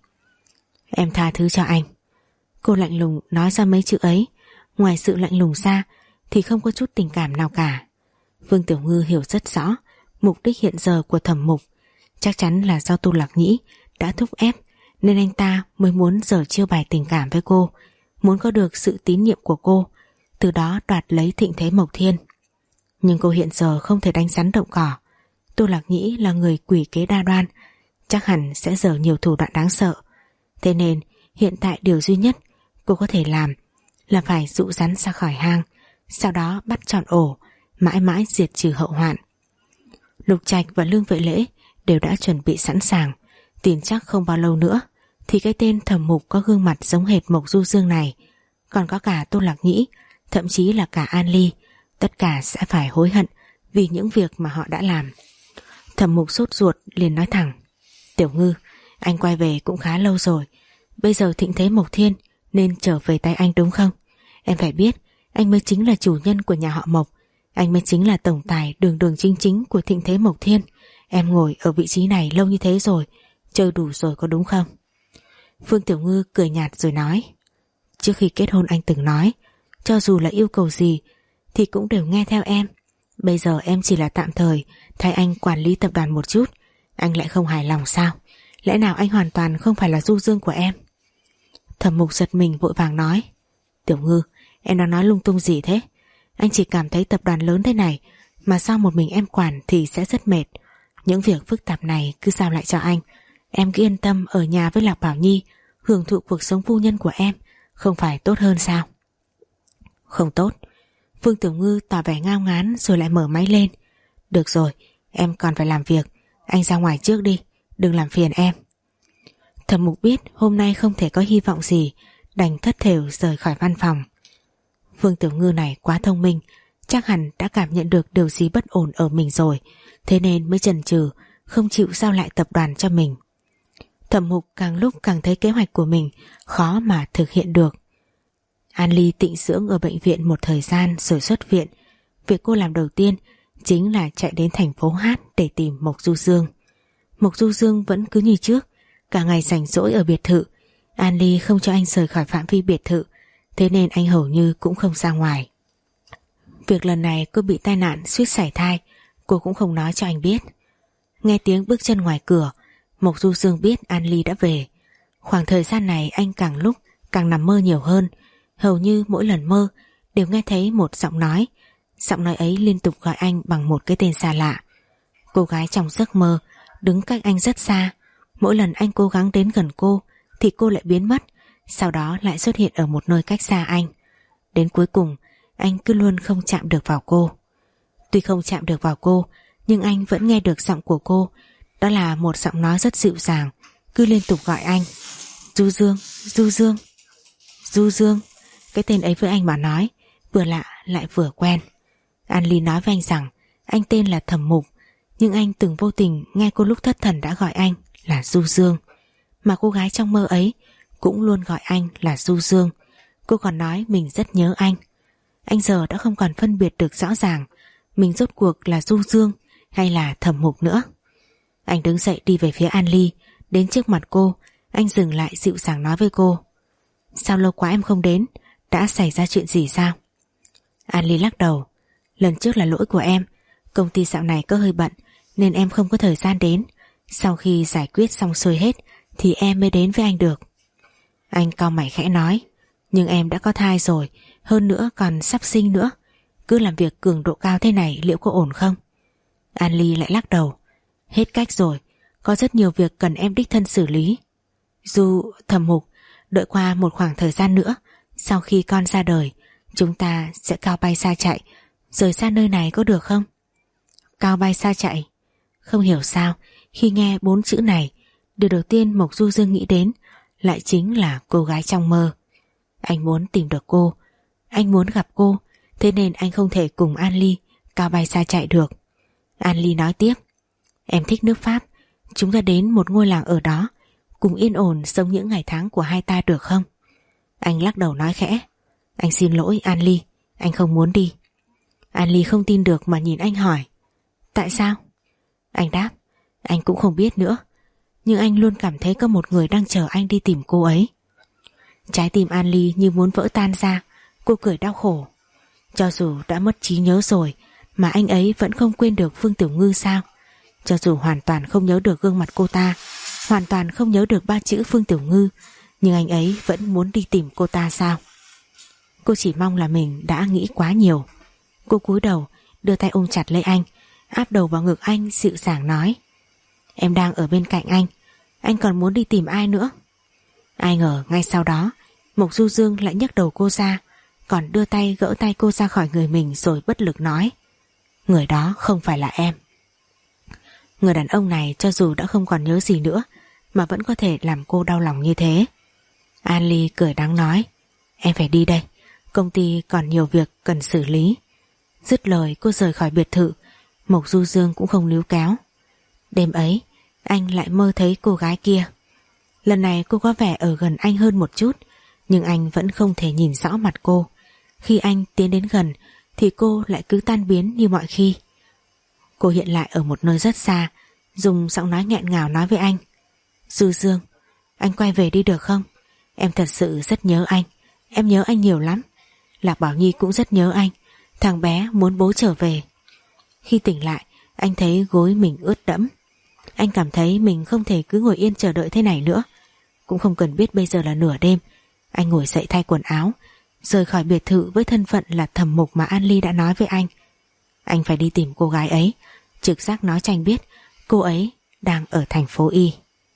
Em tha thứ cho anh. Cô lạnh lùng nói ra mấy chữ ấy, ngoài sự lạnh lùng ra thì không có chút tình cảm nào cả. Phương Tiểu Ngư hiểu rất rõ mục đích hiện giờ của Thẩm Mục, chắc chắn là do Tu Lạc Nhĩ đã thúc ép nên anh ta mới muốn giở chiêu bài tình cảm với cô, muốn có được sự tín nhiệm của cô, từ đó đoạt lấy Thịnh Thế Mộc Thiên. Nhưng cô hiện giờ không thể đánh rắn động cỏ. Tu Lạc Nhĩ là người quỷ kế đa đoan, chắc hẳn sẽ giở nhiều thủ đoạn đáng sợ. Thế nên hiện tại điều duy nhất cô có thể làm là phải dụ rắn ra khỏi hang, sau đó bắt trọn ổ, mãi mãi diệt trừ hậu hoạn. Lục Trạch và Lương Vệ Lễ đều đã chuẩn bị sẵn sàng, tin chắc không bao lâu nữa thì cái tên Thẩm Mục có gương mặt giống hệt Mộc Du Dương này, còn có cả Tu Lạc Nhĩ, thậm chí là cả An Ly, tất cả sẽ phải hối hận vì những việc mà họ đã làm. Thẩm Mục sốt ruột liền nói thẳng: Tiểu Ngư, anh quay về cũng khá lâu rồi, bây giờ Thịnh Thế Mộc Thiên nên trở về tay anh đúng không? Em phải biết anh mới chính là chủ nhân của nhà họ Mộc, anh mới chính là tổng tài đường đường chính chính của Thịnh Thế Mộc Thiên. Em ngồi ở vị trí này lâu như thế rồi, chơi đủ rồi có đúng không? Phương Tiểu Ngư cười nhạt rồi nói: Trước khi kết hôn anh từng nói cho dù là yêu cầu gì thì cũng đều nghe theo em. Bây giờ em chỉ là tạm thời thay anh quản lý tập đoàn một chút, anh lại không hài lòng sao? Lẽ nào anh hoàn toàn không phải là Du Dương của em? Thẩm Mục giật mình vội vàng nói: Tiểu Ngư, em đang nói lung tung gì thế? Anh chỉ cảm thấy tập đoàn lớn thế này mà sao một mình em quản thì sẽ rất mệt. Những việc phức tạp này cứ giao lại cho anh. Em cứ yên tâm ở nhà với Lạc Bảo Nhi, hưởng thụ cuộc sống phu nhân của em, không phải tốt hơn sao? Không tốt. Phương Tiểu Ngư tỏ vẻ ngao ngán rồi lại mở máy lên. Được rồi, em còn phải làm việc, anh ra ngoài trước đi, đừng làm phiền em. Thẩm Mục biết hôm nay không thể có hy vọng gì, đành thất thểu rời khỏi văn phòng. Phương Tiểu Ngư này quá thông minh, chắc hẳn đã cảm nhận được điều gì bất ổn ở mình rồi, thế nên mới chần chừ không chịu giao lại tập đoàn cho mình. Thẩm Mục càng lúc càng thấy kế hoạch của mình khó mà thực hiện được. An Ly tịnh dưỡng ở bệnh viện một thời gian rồi xuất viện. Việc cô làm đầu tiên chính là chạy đến thành phố Hát để tìm Mộc Du Dương. Mộc Du Dương vẫn cứ như trước, cả ngày rảnh rỗi ở biệt thự. An Ly không cho anh rời khỏi phạm vi biệt thự, thế nên anh hầu như cũng không ra ngoài. Việc lần này cô bị tai nạn suýt sảy thai, cô cũng không nói cho anh biết. Nghe tiếng bước chân ngoài cửa, Mộc Du Dương biết An Ly đã về. Khoảng thời gian này anh càng lúc càng nằm mơ nhiều hơn. Hầu như mỗi lần mơ đều nghe thấy một giọng nói. Giọng nói ấy liên tục gọi anh bằng một cái tên xa lạ. Cô gái trong giấc mơ đứng cách anh rất xa. Mỗi lần anh cố gắng đến gần cô thì cô lại biến mất, sau đó lại xuất hiện ở một nơi cách xa anh. Đến cuối cùng anh cứ luôn không chạm được vào cô. Tuy không chạm được vào cô, nhưng anh vẫn nghe được giọng của cô. Đó là một giọng nói rất dịu dàng, cứ liên tục gọi anh. Du Dương, Du Dương, Du Dương. Cái tên ấy với anh mà nói vừa lạ lại vừa quen. An Ly nói với anh rằng anh tên là Thẩm Mục, nhưng anh từng vô tình nghe cô lúc thất thần đã gọi anh là Du Dương. Mà cô gái trong mơ ấy cũng luôn gọi anh là Du Dương. Cô còn nói mình rất nhớ anh. Anh giờ đã không còn phân biệt được rõ ràng mình rốt cuộc là Du Dương hay là Thẩm Mục nữa. Anh đứng dậy đi về phía An Ly. Đến trước mặt cô, anh dừng lại dịu dàng nói với cô: Sao lâu quá em không đến? Đã xảy ra chuyện gì sao? An Ly lắc đầu. Lần trước là lỗi của em. Công ty dạo này có hơi bận nên em không có thời gian đến. Sau khi giải quyết xong xuôi hết thì em mới đến với anh được. Anh cau mày khẽ nói: Nhưng em đã có thai rồi, hơn nữa còn sắp sinh nữa. Cứ làm việc cường độ cao thế này liệu có ổn không? An Ly lại lắc đầu. Hết cách rồi, có rất nhiều việc cần em đích thân xử lý. Dù Thẩm Mục, đợi qua một khoảng thời gian nữa, sau khi con ra đời, chúng ta sẽ cao bay xa chạy, rời xa nơi này có được không? Cao bay xa chạy? Không hiểu sao, khi nghe bốn chữ này, điều đầu tiên Mộc Du Dương nghĩ đến lại chính là cô gái trong mơ. Anh muốn tìm được cô, anh muốn gặp cô, thế nên anh không thể cùng An Ly cao bay xa chạy được. An Ly nói tiếp: Em thích nước Pháp, chúng ta đến một ngôi làng ở đó, cùng yên ổn sống những ngày tháng của hai ta được không? Anh lắc đầu nói khẽ: Anh xin lỗi An Ly, anh không muốn đi. An Ly không tin được mà nhìn anh hỏi: Tại sao? Anh đáp: Anh cũng không biết nữa, nhưng anh luôn cảm thấy có một người đang chờ anh đi tìm cô ấy. Trái tim An Ly như muốn vỡ tan ra. Cô cười đau khổ. Cho dù đã mất trí nhớ rồi mà anh ấy vẫn không quên được Phương Tiểu Ngư sao? Cho dù hoàn toàn không nhớ được gương mặt cô ta, hoàn toàn không nhớ được ba chữ Phương Tiểu Ngư, nhưng anh ấy vẫn muốn đi tìm cô ta sao? Cô chỉ mong là mình đã nghĩ quá nhiều. Cô cúi đầu đưa tay ôm chặt lấy anh, áp đầu vào ngực anh dịu dàng nói: Em đang ở bên cạnh anh, anh còn muốn đi tìm ai nữa? Ai ngờ ngay sau đó Mộc Du Dương lại nhấc đầu cô ra, còn đưa tay gỡ tay cô ra khỏi người mình rồi bất lực nói: Người đó không phải là em. Người đàn ông này cho dù đã không còn nhớ gì nữa mà vẫn có thể làm cô đau lòng như thế. An Ly cười đắng nói: Em phải đi đây, công ty còn nhiều việc cần xử lý. Dứt lời cô rời khỏi biệt thự. Mộc Du Dương cũng không níu kéo. Đêm ấy anh lại mơ thấy cô gái kia. Lần này cô có vẻ ở gần anh hơn một chút, nhưng anh vẫn không thể nhìn rõ mặt cô. Khi anh tiến đến gần thì cô lại cứ tan biến như mọi khi. Cô hiện lại ở một nơi rất xa, dùng giọng nói nghẹn ngào nói với anh: Du Dương, anh quay về đi được không? Em thật sự rất nhớ anh. Em nhớ anh nhiều lắm. Lạc Bảo Nhi cũng rất nhớ anh. Thằng bé muốn bố trở về. Khi tỉnh lại, anh thấy gối mình ướt đẫm. Anh cảm thấy mình không thể cứ ngồi yên chờ đợi thế này nữa. Cũng không cần biết bây giờ là nửa đêm. Anh ngồi dậy thay quần áo, rời khỏi biệt thự với thân phận là Thẩm Mục mà An Ly đã nói với anh. Anh phải đi tìm cô gái ấy. Trực giác nói cho anh biết cô ấy đang ở thành phố Y.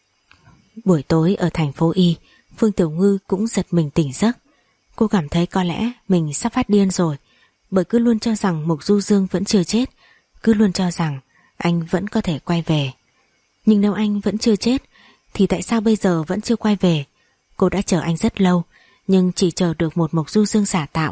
Buổi tối ở thành phố Y, Phương Tiểu Ngư cũng giật mình tỉnh giấc. Cô cảm thấy có lẽ mình sắp phát điên rồi, bởi cứ luôn cho rằng Mộc Du Dương vẫn chưa chết, cứ luôn cho rằng anh vẫn có thể quay về. Nhưng nếu anh vẫn chưa chết thì tại sao bây giờ vẫn chưa quay về? Cô đã chờ anh rất lâu, nhưng chỉ chờ được một Mộc Du Dương giả tạo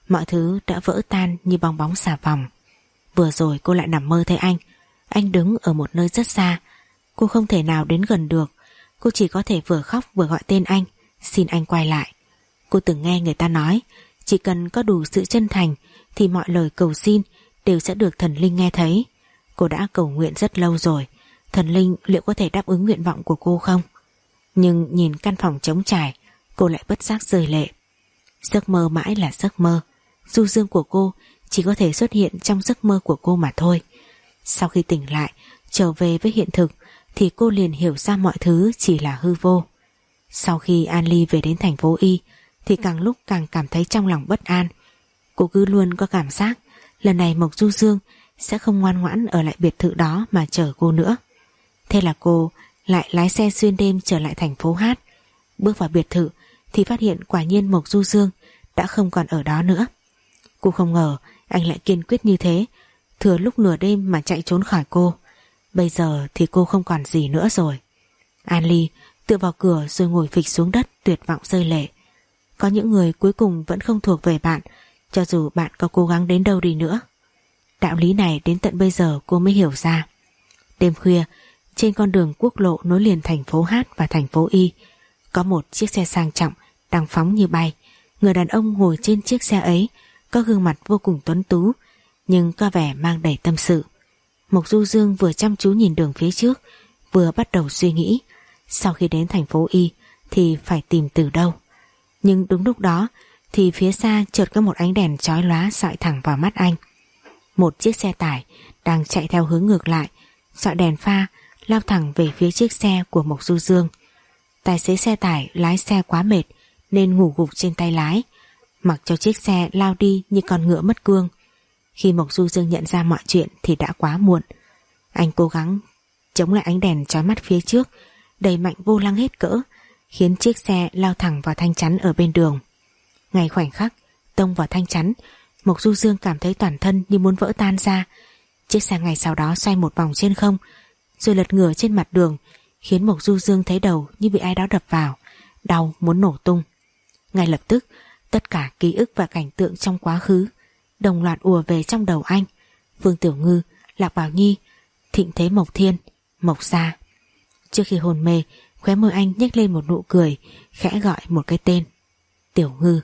Mọi thứ đã vỡ tan như bong bóng xà phòng. Vừa rồi cô lại nằm mơ thấy anh. Anh đứng ở một nơi rất xa. Cô không thể nào đến gần được. Cô chỉ có thể vừa khóc vừa gọi tên anh, xin anh quay lại. Cô từng nghe người ta nói, chỉ cần có đủ sự chân thành thì mọi lời cầu xin đều sẽ được thần linh nghe thấy. Cô đã cầu nguyện rất lâu rồi. Thần linh liệu có thể đáp ứng nguyện vọng của cô không? Nhưng nhìn căn phòng trống trải, cô lại bất giác rơi lệ. Giấc mơ mãi là giấc mơ. Du dương của cô chỉ có thể xuất hiện trong giấc mơ của cô mà thôi. Sau khi tỉnh lại, trở về với hiện thực, thì cô liền hiểu ra mọi thứ chỉ là hư vô. Sau khi An Ly về đến thành phố Y, thì càng lúc càng cảm thấy trong lòng bất an. Cô cứ luôn có cảm giác lần này Mộc Du Dương sẽ không ngoan ngoãn ở lại biệt thự đó mà chờ cô nữa. Thế là cô lại lái xe xuyên đêm trở lại thành phố Hát. Bước vào biệt thự thì phát hiện quả nhiên Mộc Du Dương đã không còn ở đó nữa. Cô không ngờ anh lại kiên quyết như thế, thừa lúc nửa đêm mà chạy trốn khỏi cô. Bây giờ thì cô không còn gì nữa rồi. An Ly tựa vào cửa rồi ngồi phịch xuống đất, tuyệt vọng rơi lệ. Có những người cuối cùng vẫn không thuộc về bạn, cho dù bạn có cố gắng đến đâu đi nữa. Đạo lý này đến tận bây giờ cô mới hiểu ra. Đêm khuya, trên con đường quốc lộ nối liền thành phố Hát và thành phố Y, có một chiếc xe sang trọng đang phóng như bay. Người đàn ông ngồi trên chiếc xe ấy có gương mặt vô cùng tuấn tú, nhưng có vẻ mang đầy tâm sự. Mộc Du Dương vừa chăm chú nhìn đường phía trước, vừa bắt đầu suy nghĩ sau khi đến thành phố Y thì phải tìm từ đâu. Nhưng đúng lúc đó thì phía xa chợt có một ánh đèn chói lóa sọi thẳng vào mắt anh. Một chiếc xe tải đang chạy theo hướng ngược lại, sọi đèn pha lao thẳng về phía chiếc xe của Mộc Du Dương. Tài xế xe tải lái xe quá mệt nên ngủ gục trên tay lái, mặc cho chiếc xe lao đi như con ngựa mất cương. Khi Mộc Du Dương nhận ra mọi chuyện thì đã quá muộn. Anh cố gắng chống lại ánh đèn chói mắt phía trước, đẩy mạnh vô lăng hết cỡ, khiến chiếc xe lao thẳng vào thanh chắn ở bên đường. Ngay khoảnh khắc tông vào thanh chắn, Mộc Du Dương cảm thấy toàn thân như muốn vỡ tan ra. Chiếc xe ngay sau đó xoay một vòng trên không, rồi lật ngửa trên mặt đường, khiến Mộc Du Dương thấy đầu như bị ai đó đập vào, đau muốn nổ tung. Ngay lập tức, tất cả ký ức và cảnh tượng trong quá khứ đồng loạt ùa về trong đầu anh. Vương Tiểu Ngư, Lạc Bảo Nhi, Thịnh Thế Mộc Thiên, Mộc Gia. Trước khi hôn mê, khóe môi anh nhếch lên một nụ cười, khẽ gọi một cái tên: Tiểu Ngư.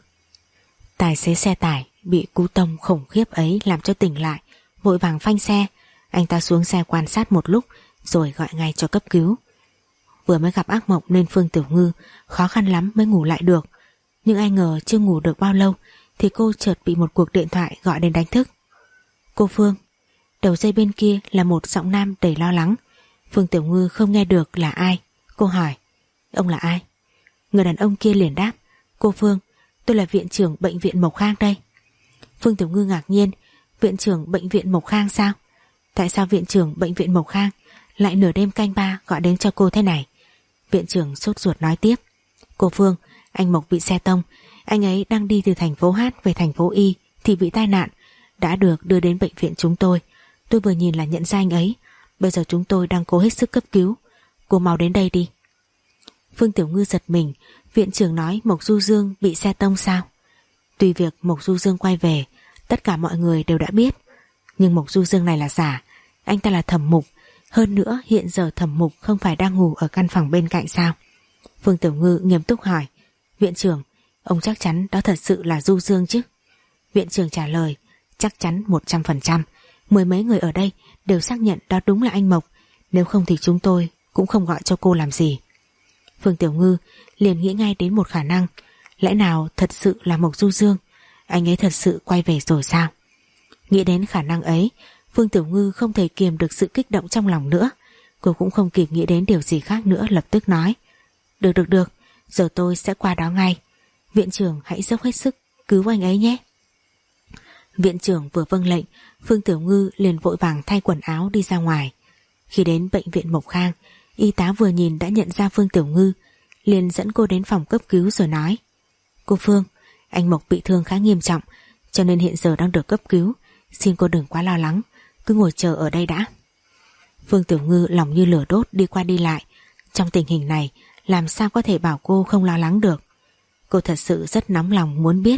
Tài xế xe tải bị cú tông khủng khiếp ấy làm cho tỉnh lại, vội vàng phanh xe. Anh ta xuống xe quan sát một lúc rồi gọi ngay cho cấp cứu. Vừa mới gặp ác mộng nên Phương Tiểu Ngư khó khăn lắm mới ngủ lại được. Nhưng ai ngờ chưa ngủ được bao lâu thì cô chợt bị một cuộc điện thoại gọi đến đánh thức. Cô Phương. Đầu dây bên kia là một giọng nam đầy lo lắng. Phương Tiểu Ngư không nghe được là ai. Cô hỏi: Ông là ai? Người đàn ông kia liền đáp: Cô Phương, tôi là viện trưởng bệnh viện Mộc Khang đây. Phương Tiểu Ngư ngạc nhiên: Viện trưởng bệnh viện Mộc Khang sao? Tại sao viện trưởng bệnh viện Mộc Khang lại nửa đêm canh ba gọi đến cho cô thế này? Viện trưởng sốt ruột nói tiếp: Cô Phương, anh Mộc bị xe tông. Anh ấy đang đi từ thành phố Hát về thành phố Y thì bị tai nạn, đã được đưa đến bệnh viện chúng tôi. Tôi vừa nhìn là nhận ra anh ấy. Bây giờ chúng tôi đang cố hết sức cấp cứu. Cô mau đến đây đi. Phương Tiểu Ngư giật mình. Viện trưởng nói Mộc Du Dương bị xe tông sao? Tuy việc Mộc Du Dương quay về tất cả mọi người đều đã biết, nhưng Mộc Du Dương này là giả. Anh ta là Thẩm Mục. Hơn nữa hiện giờ Thẩm Mục không phải đang ngủ ở căn phòng bên cạnh sao? Phương Tiểu Ngư nghiêm túc hỏi: Viện trưởng, ông chắc chắn đó thật sự là Du Dương chứ? Viện trưởng trả lời: Chắc chắn một trăm phần trăm. Mười mấy người ở đây đều xác nhận đó đúng là anh Mộc. Nếu không thì chúng tôi cũng không gọi cho cô làm gì. Phương Tiểu Ngư liền nghĩ ngay đến một khả năng. Lẽ nào thật sự là Mộc Du Dương? Anh ấy thật sự quay về rồi sao? Nghĩ đến khả năng ấy, Phương Tiểu Ngư không thể kiềm được sự kích động trong lòng nữa. Cô cũng không kịp nghĩ đến điều gì khác nữa, lập tức nói: Được được được, giờ tôi sẽ qua đó ngay. Viện trưởng hãy dốc hết sức cứu anh ấy nhé. Viện trưởng vừa vâng lệnh, Phương Tiểu Ngư liền vội vàng thay quần áo đi ra ngoài. Khi đến bệnh viện Mộc Khang, y tá vừa nhìn đã nhận ra Phương Tiểu Ngư, liền dẫn cô đến phòng cấp cứu rồi nói: Cô Phương, anh Mộc bị thương khá nghiêm trọng, cho nên hiện giờ đang được cấp cứu. Xin cô đừng quá lo lắng, cứ ngồi chờ ở đây đã. Phương Tiểu Ngư lòng như lửa đốt đi qua đi lại. Trong tình hình này làm sao có thể bảo cô không lo lắng được. Cô thật sự rất nóng lòng muốn biết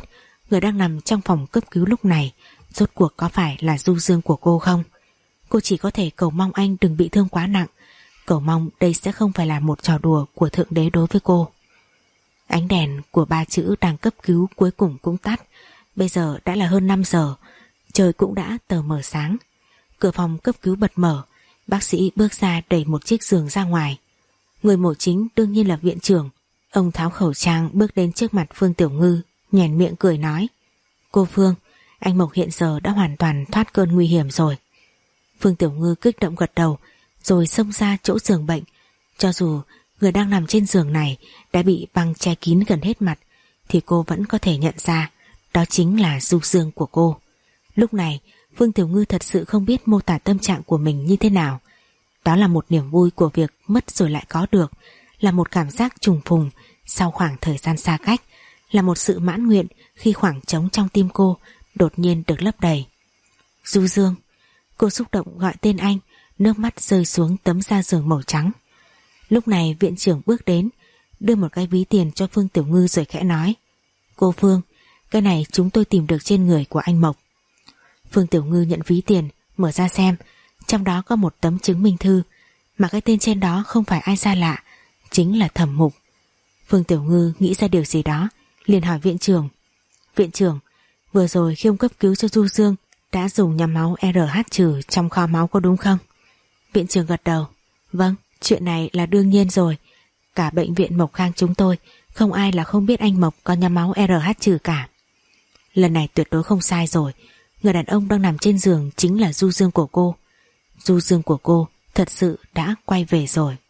người đang nằm trong phòng cấp cứu lúc này rốt cuộc có phải là Du Dương của cô không? Cô chỉ có thể cầu mong anh đừng bị thương quá nặng, cầu mong đây sẽ không phải là một trò đùa của Thượng Đế đối với cô. Ánh đèn của ba chữ đang cấp cứu cuối cùng cũng tắt. Bây giờ đã là hơn năm giờ, trời cũng đã tờ mờ sáng. Cửa phòng cấp cứu bật mở, bác sĩ bước ra đẩy một chiếc giường ra ngoài. Người mổ chính đương nhiên là viện trưởng. Ông tháo khẩu trang bước đến trước mặt Phương Tiểu Ngư, nhoẻn miệng cười nói: "Cô Phương, anh Mộc hiện giờ đã hoàn toàn thoát cơn nguy hiểm rồi." Phương Tiểu Ngư kích động gật đầu, rồi xông ra chỗ giường bệnh. Cho dù người đang nằm trên giường này đã bị băng che kín gần hết mặt, thì cô vẫn có thể nhận ra đó chính là Du Dương của cô. Lúc này Phương Tiểu Ngư thật sự không biết mô tả tâm trạng của mình như thế nào. Đó là một niềm vui của việc mất rồi lại có được, là một cảm giác trùng phùng sau khoảng thời gian xa cách, là một sự mãn nguyện khi khoảng trống trong tim cô đột nhiên được lấp đầy. Du Dương. Cô xúc động gọi tên anh, nước mắt rơi xuống tấm da giường màu trắng. Lúc này viện trưởng bước đến, đưa một cái ví tiền cho Phương Tiểu Ngư rồi khẽ nói: "Cô Phương, cái này chúng tôi tìm được trên người của anh Mộc." Phương Tiểu Ngư nhận ví tiền, mở ra xem, trong đó có một tấm chứng minh thư, mà cái tên trên đó không phải ai xa lạ, chính là Thẩm Mục. Phương Tiểu Ngư nghĩ ra điều gì đó, liền hỏi viện trưởng: "Viện trưởng, vừa rồi khi ông cấp cứu cho Du Dương đã dùng nhóm máu rờ hát trừ trong kho máu có đúng không?" Viện trưởng gật đầu: "Vâng, chuyện này là đương nhiên rồi. Cả bệnh viện Mộc Khang chúng tôi không ai là không biết anh Mộc có nhóm máu rờ hát trừ cả." Lần này tuyệt đối không sai rồi. Người đàn ông đang nằm trên giường chính là Du Dương của cô. Du Dương của cô thật sự đã quay về rồi.